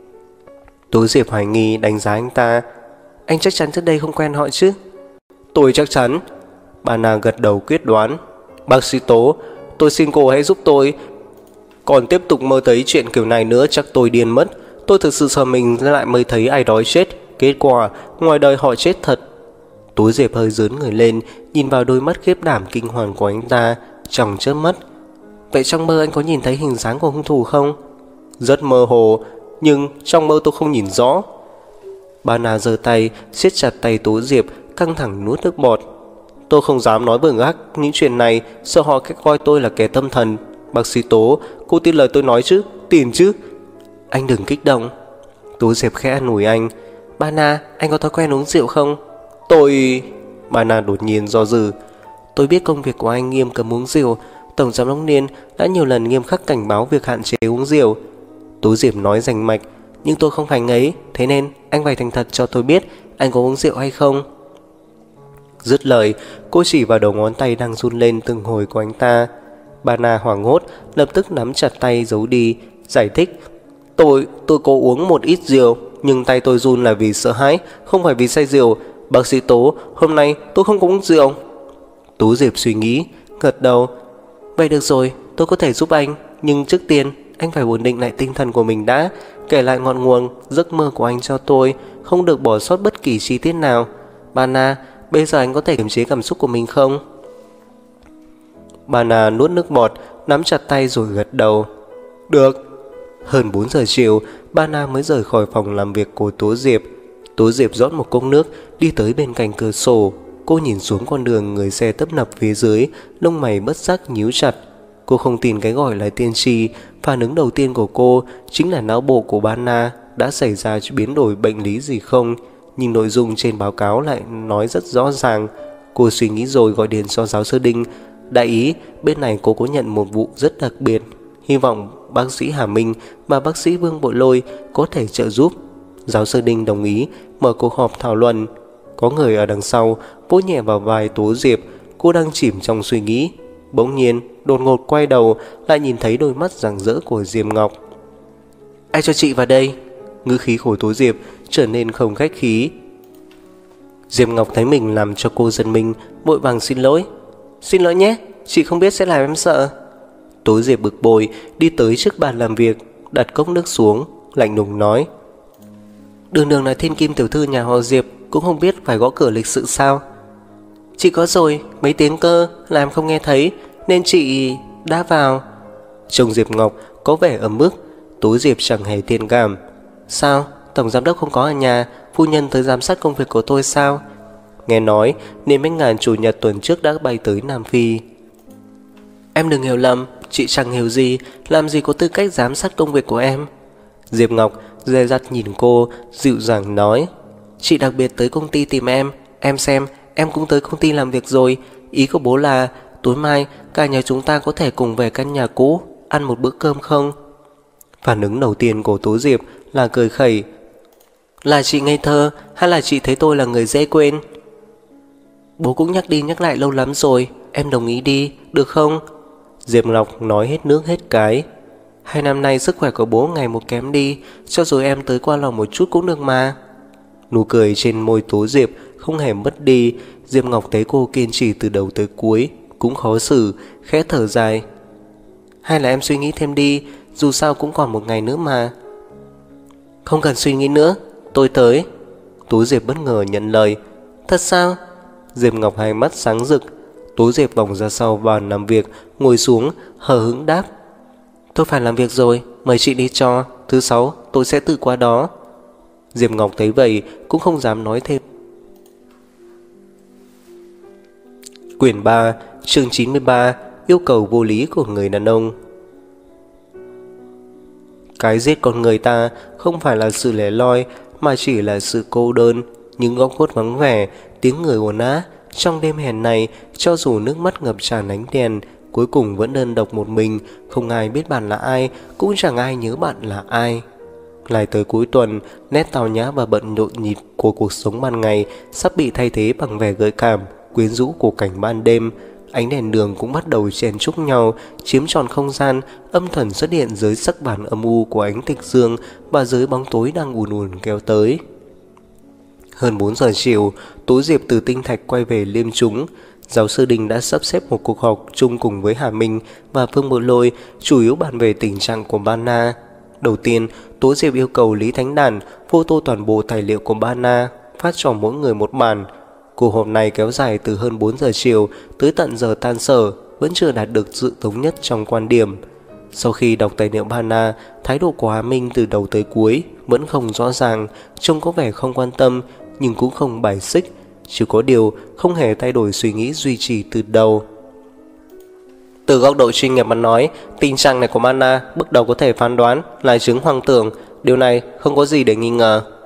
Tú Diệp hoài nghi đánh giá anh ta. "Anh chắc chắn trước đây không quen họ chứ?" "Tôi chắc chắn." Bana gật đầu quyết đoán. "Bác sĩ Tố, tôi xin cô hãy giúp tôi. Còn tiếp tục mơ thấy chuyện kiểu này nữa chắc tôi điên mất. Tôi thực sự sợ mình lại mới thấy ai đó chết, kết quả ngoài đời họ chết thật." Tú Diệp hơi rướn người lên, nhìn vào đôi mắt khiếp đảm kinh hoàng của anh ta trong chớp mắt. "Vậy trong mơ anh có nhìn thấy hình dáng của hung thủ không?" "Rất mơ hồ, nhưng trong mơ tôi không nhìn rõ." Bana giơ tay siết chặt tay Tú Diệp, căng thẳng nuốt nước bọt. "Tôi không dám nói với người khác những chuyện này, sợ họ coi tôi là kẻ tâm thần. Bác sĩ Tố, cô tin lời tôi nói chứ, tin chứ?" "Anh đừng kích động." Tú Diệp khẽ an ủi anh. "Bana, anh có thói quen uống rượu không?" Tôi... Bà Na đột nhiên do dự. Tôi biết công việc của anh nghiêm cấm uống rượu. Tổng giám đốc Niên đã nhiều lần nghiêm khắc cảnh báo việc hạn chế uống rượu. Tú Diệp nói rành mạch. Nhưng tôi không phải ấy, thế nên anh phải thành thật cho tôi biết anh có uống rượu hay không. Dứt lời, cô chỉ vào đầu ngón tay đang run lên từng hồi của anh ta. Bà Na hoảng hốt, lập tức nắm chặt tay giấu đi, giải thích. Tôi có uống một ít rượu, nhưng tay tôi run là vì sợ hãi, không phải vì say rượu. Bác sĩ Tố, hôm nay tôi không có uống rượu. Tú Diệp suy nghĩ, gật đầu. Vậy được rồi, tôi có thể giúp anh, nhưng trước tiên anh phải ổn định lại tinh thần của mình đã. Kể lại ngọn nguồn giấc mơ của anh cho tôi, không được bỏ sót bất kỳ chi tiết nào. Bà Na, bây giờ anh có thể kiềm chế cảm xúc của mình không? Bà Na nuốt nước bọt, nắm chặt tay rồi gật đầu. Được. Hơn 4 giờ chiều, bà Na mới rời khỏi phòng làm việc của Tố Diệp. Tố Diệp rót một cốc nước, đi tới bên cạnh cửa sổ. Cô nhìn xuống con đường người xe tấp nập phía dưới, lông mày bất giác nhíu chặt. Cô không tin cái gọi là tiên tri. Phản ứng đầu tiên của cô chính là não bộ của bà Na đã xảy ra biến đổi bệnh lý gì không. Nhưng nội dung trên báo cáo lại nói rất rõ ràng. Cô suy nghĩ rồi gọi điện cho giáo sư Đinh. Đại ý, bên này cô có nhận một vụ rất đặc biệt. Hy vọng bác sĩ Hà Minh và bác sĩ Vương Bội Lôi có thể trợ giúp. Giáo sư Đinh đồng ý, mở cuộc họp thảo luận. Có người ở đằng sau vỗ nhẹ vào vai Tố Diệp. Cô đang chìm trong suy nghĩ. Bỗng nhiên đột ngột quay đầu, lại nhìn thấy đôi mắt rạng rỡ của Diệp Ngọc. Ai cho chị vào đây? Ngữ khí của Tố Diệp trở nên không khách khí. Diệp Ngọc thấy mình làm cho cô giật mình, vội vàng xin lỗi. Xin lỗi nhé, chị không biết sẽ làm em sợ. Tố Diệp bực bội đi tới trước bàn làm việc, đặt cốc nước xuống, lạnh lùng nói. Đường đường là thiên kim tiểu thư nhà họ Diệp, cũng không biết phải gõ cửa lịch sự sao? Chị có rồi, mấy tiếng cơ làm không nghe thấy, nên chị đã vào. Trông Diệp Ngọc có vẻ ấm ức. Tố Diệp chẳng hề thiện cảm. Sao, tổng giám đốc không có ở nhà, phu nhân tới giám sát công việc của tôi sao? Nghe nói Niên Bách Ngàn chủ nhật tuần trước đã bay tới Nam Phi. Em đừng hiểu lầm, chị chẳng hiểu gì, làm gì có tư cách giám sát công việc của em. Diệp Ngọc dè dặt nhìn cô, dịu dàng nói. Chị đặc biệt tới công ty tìm em xem, em cũng tới công ty làm việc rồi. Ý của bố là tối mai cả nhà chúng ta có thể cùng về căn nhà cũ, ăn một bữa cơm không? Phản ứng đầu tiên của Tố Diệp là cười khẩy. Là chị ngây thơ hay là chị thấy tôi là người dễ quên? Bố cũng nhắc đi nhắc lại lâu lắm rồi, em đồng ý đi, được không? Diệp Ngọc nói hết nước hết cái. 2 năm nay sức khỏe của bố ngày một kém đi, cho dù em tới qua lòng một chút cũng được mà. Nụ cười trên môi Tố Diệp không hề mất đi. Diệp Ngọc thấy cô kiên trì từ đầu tới cuối, cũng khó xử, khẽ thở dài. Hay là em suy nghĩ thêm đi, dù sao cũng còn một ngày nữa mà. Không cần suy nghĩ nữa, tôi tới. Tố Diệp bất ngờ nhận lời. Thật sao? Diệp Ngọc hai mắt sáng rực. Tố Diệp vòng ra sau bàn làm việc, ngồi xuống, hờ hững đáp. Tôi phải làm việc rồi, mời chị đi cho, thứ 6 tôi sẽ tự qua đó. Diệp Ngọc thấy vậy cũng không dám nói thêm. Quyển 3, chương 93, yêu cầu vô lý của người đàn ông. Cái giết con người ta không phải là sự lẻ loi, mà chỉ là sự cô đơn. Những góc khuất vắng vẻ, tiếng người ồn ào. Trong đêm hèn này, cho dù nước mắt ngập tràn ánh đèn, cuối cùng vẫn đơn độc một mình. Không ai biết bạn là ai, cũng chẳng ai nhớ bạn là ai. Lại tới cuối tuần, nét tào nhã và bận nhộn nhịp của cuộc sống ban ngày sắp bị thay thế bằng vẻ gợi cảm, quyến rũ của cảnh ban đêm. Ánh đèn đường cũng bắt đầu chen chúc nhau, chiếm trọn không gian, âm thầm xuất hiện dưới sắc bản âm u của ánh tịch dương và dưới bóng tối đang ùn ùn kéo tới. Hơn 4 giờ chiều, Tố Diệp từ Tinh Thạch quay về Liêm Trúng. Giáo sư Đình đã sắp xếp một cuộc họp chung cùng với Hà Minh và Vương Bội Lôi, chủ yếu bàn về tình trạng của Ba Na. Đầu tiên, Tố Diệp yêu cầu Lý Thánh Đản photo toàn bộ tài liệu của Ba Na, phát cho mỗi người một bản. Cuộc họp này kéo dài từ hơn 4 giờ chiều tới tận giờ tan sở, vẫn chưa đạt được sự thống nhất trong quan điểm. Sau khi đọc tài liệu Ba Na, thái độ của Hà Minh từ đầu tới cuối vẫn không rõ ràng, trông có vẻ không quan tâm nhưng cũng không bài xích, chỉ có điều không hề thay đổi suy nghĩ duy trì từ đầu. Từ góc độ chuyên nghiệp mà nói, tình trạng này của Mana bước đầu có thể phán đoán là chứng hoang tưởng, điều này không có gì để nghi ngờ.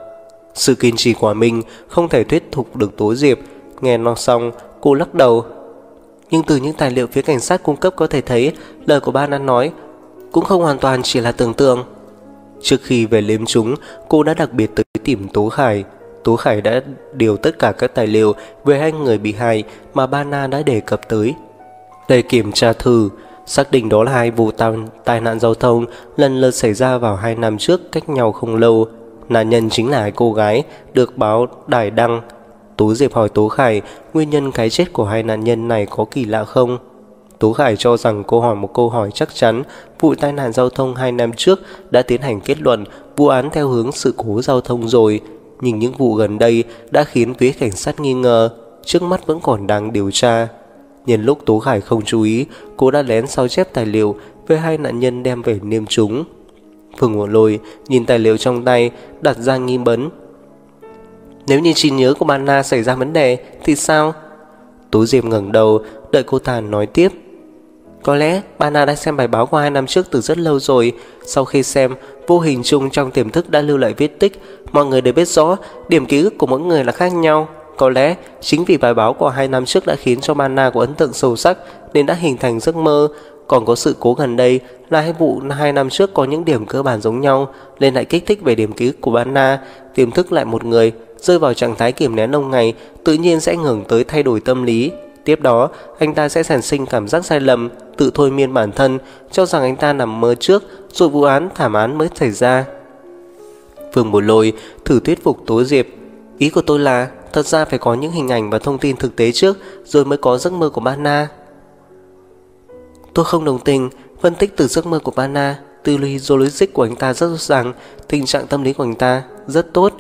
Sự kiên trì của mình không thể thuyết phục được Tố Diệp. Nghe nó xong, cô lắc đầu. Nhưng từ những tài liệu phía cảnh sát cung cấp có thể thấy lời của Ban An nói cũng không hoàn toàn chỉ là tưởng tượng. Trước khi về liếm chúng, cô đã đặc biệt tới tìm Tố Khải. Tố Khải đã điều tất cả các tài liệu về hai người bị hại mà Ban An đã đề cập tới để kiểm tra thử, xác định đó là hai vụ tai nạn giao thông lần lượt xảy ra vào 2 năm trước cách nhau không lâu. Nạn nhân chính là hai cô gái được báo đài đăng. Tố Diệp hỏi Tố Khải nguyên nhân cái chết của hai nạn nhân này có kỳ lạ không. Tố Khải cho rằng cô hỏi một câu hỏi chắc chắn. Vụ tai nạn giao thông 2 năm trước đã tiến hành kết luận vụ án theo hướng sự cố giao thông rồi, nhưng những vụ gần đây đã khiến phía cảnh sát nghi ngờ, trước mắt vẫn còn đang điều tra. Nhân lúc Tố Khải không chú ý, cô đã lén sao chép tài liệu về hai nạn nhân đem về niêm chúng. Phương Ngộ Lôi nhìn tài liệu trong tay, đặt ra nghi vấn. Nếu như trí nhớ của Banna xảy ra vấn đề thì sao? Tố Diệp ngẩng đầu, đợi cô ta nói tiếp. Có lẽ Banna đã xem bài báo của 2 năm trước từ rất lâu rồi. Sau khi xem, vô hình chung trong tiềm thức đã lưu lại vết tích. Mọi người đều biết rõ điểm ký ức của mỗi người là khác nhau. Có lẽ chính vì bài báo của 2 năm trước đã khiến cho Banna có ấn tượng sâu sắc nên đã hình thành giấc mơ. Còn có sự cố gần đây là hai vụ 2 năm trước có những điểm cơ bản giống nhau nên lại kích thích về điểm ký ức của Banna. Tiềm thức lại một người rơi vào trạng thái kiềm nén lâu ngày tự nhiên sẽ ảnh hưởng tới thay đổi tâm lý. Tiếp đó anh ta sẽ sản sinh cảm giác sai lầm, tự thôi miên bản thân, cho rằng anh ta nằm mơ trước rồi vụ án thảm án mới xảy ra. Phương Bồ Lôi thử thuyết phục Tố Diệp. Ý của tôi là thật ra phải có những hình ảnh và thông tin thực tế trước rồi mới có giấc mơ của Banna. Tôi không đồng tình. Phân tích từ giấc mơ của Banna, tư duy logic của anh ta rất rõ ràng, tình trạng tâm lý của anh ta rất tốt.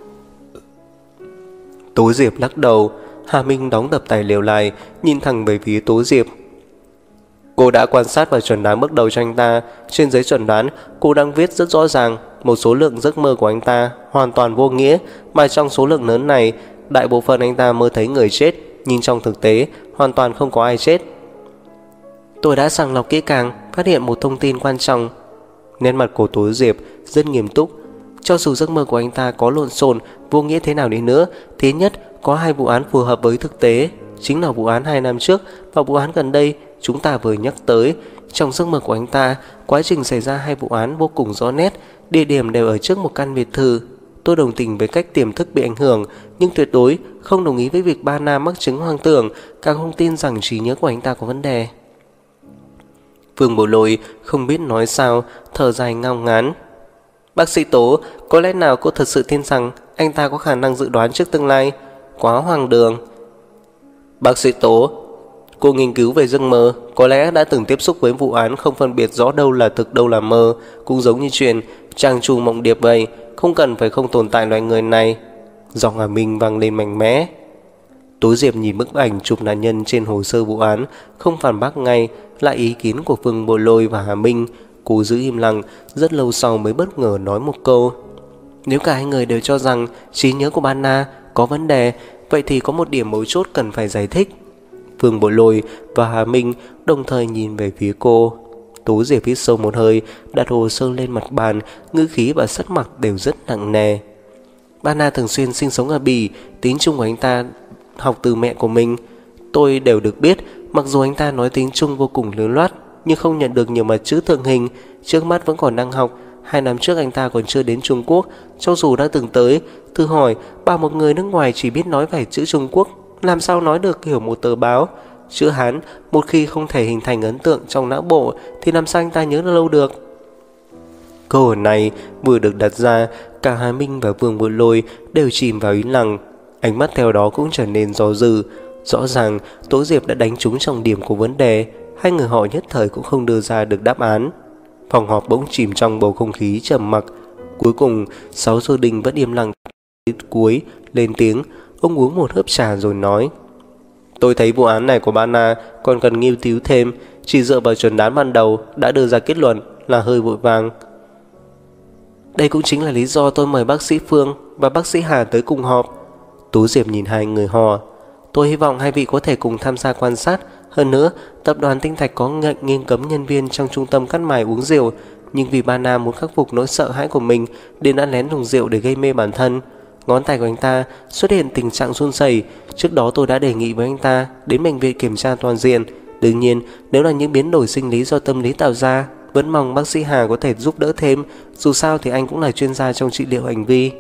Tố Diệp lắc đầu. Hà Minh đóng tập tài liệu lại, nhìn thẳng về phía Tố Diệp. Cô đã quan sát và chuẩn đoán bước đầu cho anh ta. Trên giấy chuẩn đoán, cô đang viết rất rõ ràng một số lượng giấc mơ của anh ta hoàn toàn vô nghĩa, mà trong số lượng lớn này, đại bộ phận anh ta mơ thấy người chết, nhưng trong thực tế hoàn toàn không có ai chết. Tôi đã sàng lọc kỹ càng, phát hiện một thông tin quan trọng. Nét mặt của Tố Diệp rất nghiêm túc. Cho dù giấc mơ của anh ta có lộn xộn, vô nghĩa thế nào đi nữa, thế nhất có 2 vụ án phù hợp với thực tế, chính là vụ án 2 năm trước và vụ án gần đây chúng ta vừa nhắc tới. Trong giấc mơ của anh ta, quá trình xảy ra 2 vụ án vô cùng rõ nét, địa điểm đều ở trước một căn biệt thự. Tôi đồng tình với cách tiềm thức bị ảnh hưởng, nhưng tuyệt đối không đồng ý với việc Banna mắc chứng hoang tưởng, càng không tin rằng trí nhớ của anh ta có vấn đề. Phương Bồ Lôi không biết nói sao, thở dài ngao ngán. Bác sĩ Tố, có lẽ nào cô thật sự tin rằng anh ta có khả năng dự đoán trước tương lai? Quá hoang đường. Bác sĩ Tố, cô nghiên cứu về giấc mơ, có lẽ đã từng tiếp xúc với vụ án không phân biệt rõ đâu là thực đâu là mơ, cũng giống như chuyện Trang Trù Mộng Điệp vậy, không cần phải không tồn tại loài người này. Giọng Hà Minh vang lên mạnh mẽ. Tố Diệp nhìn bức ảnh chụp nạn nhân trên hồ sơ vụ án, không phản bác ngay lại ý kiến của Phương Bồ Lôi và Hà Minh. Cô giữ im lặng, rất lâu sau mới bất ngờ nói một câu. Nếu cả hai người đều cho rằng trí nhớ của Banna có vấn đề, vậy thì có một điểm mấu chốt cần phải giải thích. Phương Bồ Lôi và Hà Minh đồng thời nhìn về phía cô. Tố Diệp hít sâu một hơi, đặt hồ sơ lên mặt bàn, ngữ khí và sắc mặt đều rất nặng nề. Banna thường xuyên sinh sống ở Bỉ, tiếng Trung của anh ta học từ mẹ của mình. Tôi đều được biết, mặc dù anh ta nói tiếng Trung vô cùng lưu loát, nhưng không nhận được nhiều mặt chữ tượng hình, trước mắt vẫn còn đang học. 2 năm trước anh ta còn chưa đến Trung Quốc, cho dù đã từng tới. Thử hỏi, bảo một người nước ngoài chỉ biết nói vài chữ Trung Quốc, làm sao nói được hiểu một tờ báo? Chữ Hán, một khi không thể hình thành ấn tượng trong não bộ, thì làm sao anh ta nhớ lâu được? Câu hỏi này vừa được đặt ra, cả Hà Minh và Vương Bội Lôi đều chìm vào im lặng, ánh mắt theo đó cũng trở nên do dự. Rõ ràng Tố Diệp đã đánh trúng trọng điểm của vấn đề, hai người họ nhất thời cũng không đưa ra được đáp án. Phòng họp bỗng chìm trong bầu không khí trầm mặc. Cuối cùng Sáu Sơ Đình vẫn im lặng cuối lên tiếng. Ông uống một hớp trà rồi nói: Tôi thấy vụ án này của Banna còn cần nghiên cứu thêm, chỉ dựa vào chuẩn đoán ban đầu đã đưa ra kết luận là hơi vội vàng. Đây cũng chính là lý do tôi mời bác sĩ Phương và bác sĩ Hà tới cùng họp. Tú Diệp nhìn hai người họ. Tôi hy vọng hai vị có thể cùng tham gia quan sát. Hơn nữa, tập đoàn Tinh Thạch có ngệnh nghiêm cấm nhân viên trong trung tâm cắt mài uống rượu, nhưng vì Banna muốn khắc phục nỗi sợ hãi của mình nên đã lén dùng rượu để gây mê bản thân. Ngón tay của anh ta xuất hiện tình trạng run rẩy. Trước đó tôi đã đề nghị với anh ta đến bệnh viện kiểm tra toàn diện. Đương nhiên, nếu là những biến đổi sinh lý do tâm lý tạo ra, vẫn mong bác sĩ Hà có thể giúp đỡ thêm. Dù sao thì anh cũng là chuyên gia trong trị liệu hành vi.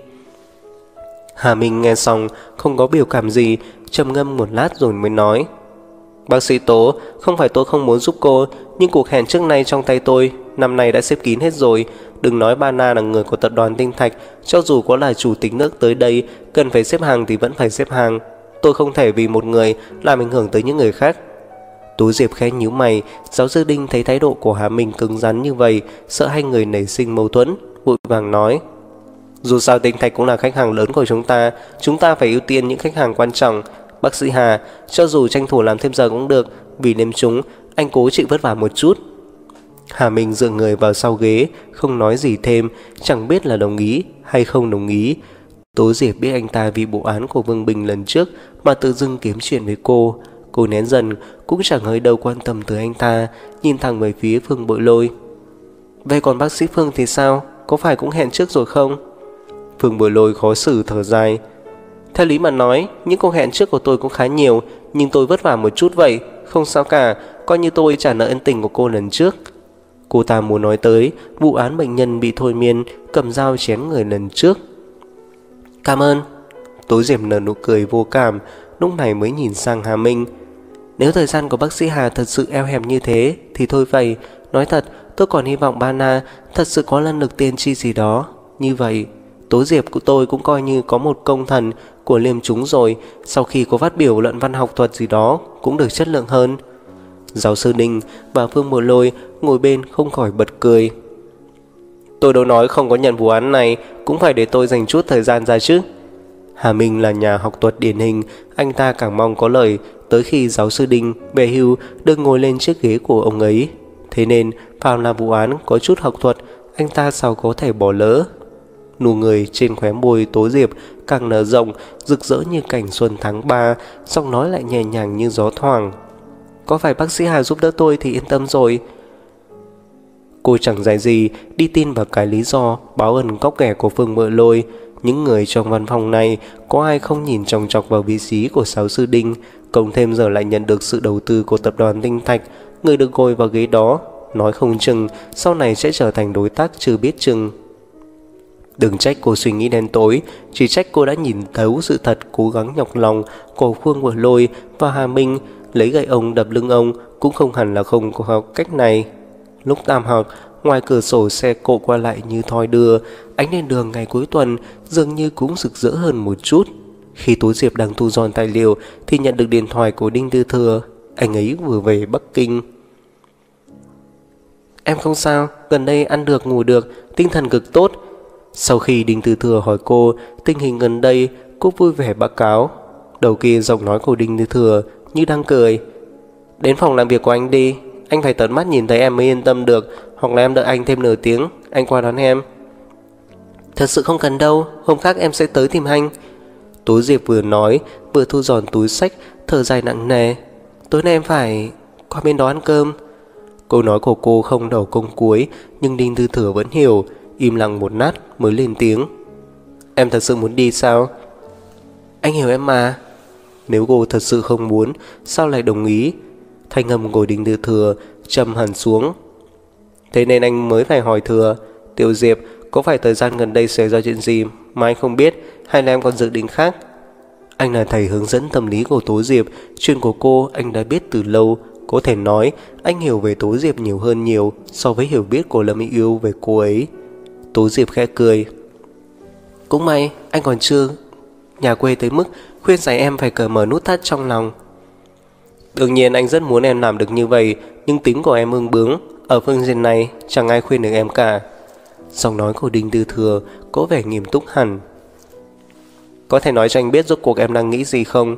Hà Minh nghe xong không có biểu cảm gì, trầm ngâm một lát rồi mới nói: Bác sĩ Tố, không phải tôi không muốn giúp cô, nhưng cuộc hẹn trước nay trong tay tôi năm nay đã xếp kín hết rồi. Đừng nói Bana là người của tập đoàn Tinh Thạch, cho dù có là chủ tịch nước tới đây, cần phải xếp hàng thì vẫn phải xếp hàng. Tôi không thể vì một người làm ảnh hưởng tới những người khác. Tú Diệp khẽ nhíu mày. Giáo sư Đinh thấy thái độ của Hà Minh cứng rắn như vậy, sợ hai người nảy sinh mâu thuẫn, vội vàng nói: Dù sao Tinh Thạch cũng là khách hàng lớn của chúng ta phải ưu tiên những khách hàng quan trọng. Bác sĩ Hà, cho dù tranh thủ làm thêm giờ cũng được, vì đêm chúng anh cố chịu vất vả một chút. Hà Minh dựa người vào sau ghế, không nói gì thêm, chẳng biết là đồng ý hay không đồng ý. Tố Diệp biết anh ta vì vụ án của Vương Bình lần trước mà tự dưng kiếm chuyện với cô. Cô nén dần, cũng chẳng hơi đâu quan tâm tới anh ta, nhìn thẳng về phía Phương Bội Lôi. Vậy còn bác sĩ Phương thì sao? Có phải cũng hẹn trước rồi không? Phương Bội Lôi khó xử thở dài. Theo lý mà nói, những cuộc hẹn trước của tôi cũng khá nhiều, nhưng tôi vất vả một chút vậy. Không sao cả, coi như tôi trả nợ ân tình của cô lần trước. Cô ta muốn nói tới vụ án bệnh nhân bị thôi miên cầm dao chém người lần trước. Cảm ơn. Tố Diệp nở nụ cười vô cảm, lúc này mới nhìn sang Hà Minh. Nếu thời gian của bác sĩ Hà thật sự eo hẹp như thế thì thôi vậy. Nói thật, tôi còn hy vọng Bana thật sự có năng lực tiên tri gì đó. Như vậy, Tố Diệp của tôi cũng coi như có một công thần của liêm chúng rồi. Sau khi có phát biểu luận văn học thuật gì đó cũng được chất lượng hơn. Giáo sư Đinh và Phương Bội Lôi ngồi bên không khỏi bật cười. Tôi đâu nói không có nhận vụ án này, cũng phải để tôi dành chút thời gian ra chứ. Hà Minh là nhà học thuật điển hình, anh ta càng mong có lời tới khi giáo sư Đinh về hưu được ngồi lên chiếc ghế của ông ấy. Thế nên phàm là vụ án có chút học thuật, anh ta sao có thể bỏ lỡ. Nụ người trên khóe môi Tố Diệp càng nở rộng, rực rỡ như cảnh xuân tháng 3, giọng nói lại nhẹ nhàng như gió thoảng. Có phải bác sĩ Hà giúp đỡ tôi thì yên tâm rồi. Cô chẳng dạy gì đi tin vào cái lý do báo ân cóc ghẻ của Phương Bội Lôi. Những người trong văn phòng này có ai không nhìn chòng chọc vào vị trí của giáo sư Đinh, cộng thêm giờ lại nhận được sự đầu tư của tập đoàn Tinh Thạch. Người được ngồi vào ghế đó, nói không chừng sau này sẽ trở thành đối tác chưa biết chừng. Đừng trách cô suy nghĩ đen tối, chỉ trách cô đã nhìn thấu sự thật cố gắng nhọc lòng của Phương Bội Lôi và Hà Minh. Lấy gậy ông đập lưng ông cũng không hẳn là không có cách này. Lúc tam học, ngoài cửa sổ xe cộ qua lại như thoi đưa, ánh đèn đường ngày cuối tuần dường như cũng rực rỡ hơn một chút. Khi Tố Diệp đang thu dọn tài liệu thì nhận được điện thoại của Đinh Tư Thừa. Anh ấy vừa về Bắc Kinh. Em không sao, gần đây ăn được ngủ được, tinh thần cực tốt. Sau khi Đinh Tư Thừa hỏi cô tình hình gần đây, cô vui vẻ báo cáo. Đầu kia giọng nói của Đinh Tư Thừa như đang cười. Đến phòng làm việc của anh đi, anh phải tận mắt nhìn thấy em mới yên tâm được. Hoặc là em đợi anh thêm nửa tiếng, anh qua đón em. Thật sự không cần đâu, hôm khác em sẽ tới tìm anh. Tố Diệp vừa nói vừa thu dọn túi xách, thở dài nặng nề. Tối nay em phải qua bên đó ăn cơm. Câu nói của cô không đầu công cuối, nhưng Đinh Tư Thừa vẫn hiểu. Im lặng một lát mới lên tiếng. Em thật sự muốn đi sao? Anh hiểu em mà. Nếu cô thật sự không muốn, sao lại đồng ý? Thanh âm của Đinh Tư Thừa trầm hẳn xuống. Thế nên anh mới phải hỏi Thừa, Tiểu Diệp, có phải thời gian gần đây xảy ra chuyện gì mà anh không biết, hay là em còn dự định khác? Anh là thầy hướng dẫn tâm lý của Tố Diệp, chuyện của cô anh đã biết từ lâu. Có thể nói anh hiểu về Tố Diệp nhiều hơn nhiều so với hiểu biết của Lâm Mỹ Yêu về cô ấy. Tố Diệp khẽ cười. Cũng may anh còn chưa nhà quê tới mức khuyên giải em phải cởi mở nút thắt trong lòng. Đương nhiên anh rất muốn em làm được như vậy, nhưng tính của em ương bướng, ở phương diện này chẳng ai khuyên được em cả. Giọng nói của Đinh Tư Thừa có vẻ nghiêm túc hẳn. Có thể nói cho anh biết rốt cuộc em đang nghĩ gì không?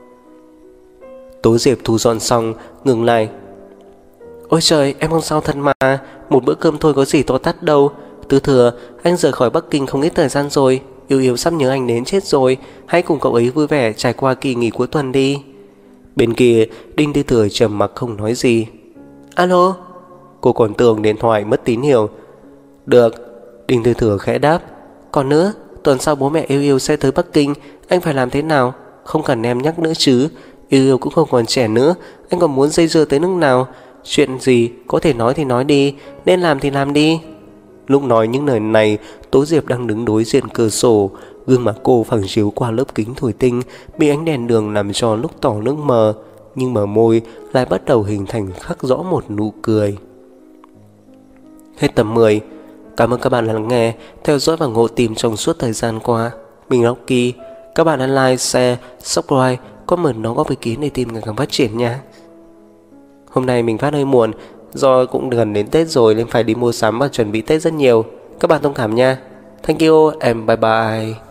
Tố Diệp thu dọn xong ngừng lại. Ôi trời, em không sao thật mà, một bữa cơm thôi có gì to tát đâu. Tư Thừa, anh rời khỏi Bắc Kinh không ít thời gian rồi, Yêu Yêu sắp nhớ anh đến chết rồi. Hãy cùng cậu ấy vui vẻ trải qua kỳ nghỉ cuối tuần đi. Bên kia Đinh Tư Thừa trầm mặc không nói gì. Alo. Cô còn tưởng điện thoại mất tín hiệu. Được. Đinh Tư Thừa khẽ đáp. Còn nữa, tuần sau bố mẹ Yêu Yêu sẽ tới Bắc Kinh. Anh phải làm thế nào? Không cần em nhắc nữa chứ. Yêu Yêu cũng không còn trẻ nữa. Anh còn muốn dây dưa tới nước nào? Chuyện gì có thể nói thì nói đi, nên làm thì làm đi. Lúc nói những lời này, Tố Diệp đang đứng đối diện cửa sổ. Gương mặt cô phẳng chiếu qua lớp kính thủy tinh, bị ánh đèn đường làm cho lúc tỏ lúc mờ, nhưng bờ môi lại bắt đầu hình thành khắc rõ một nụ cười. Hết tập 10. Cảm ơn các bạn đã lắng nghe, theo dõi và ngộ tìm trong suốt thời gian qua. Mình là Rocky. Các bạn hãy like, share, subscribe, comment đóng góp ý kiến để team ngày càng phát triển nha. Hôm nay mình phát hơi muộn, do cũng gần đến Tết rồi nên phải đi mua sắm và chuẩn bị Tết rất nhiều. Các bạn thông cảm nha. Thank you and bye bye.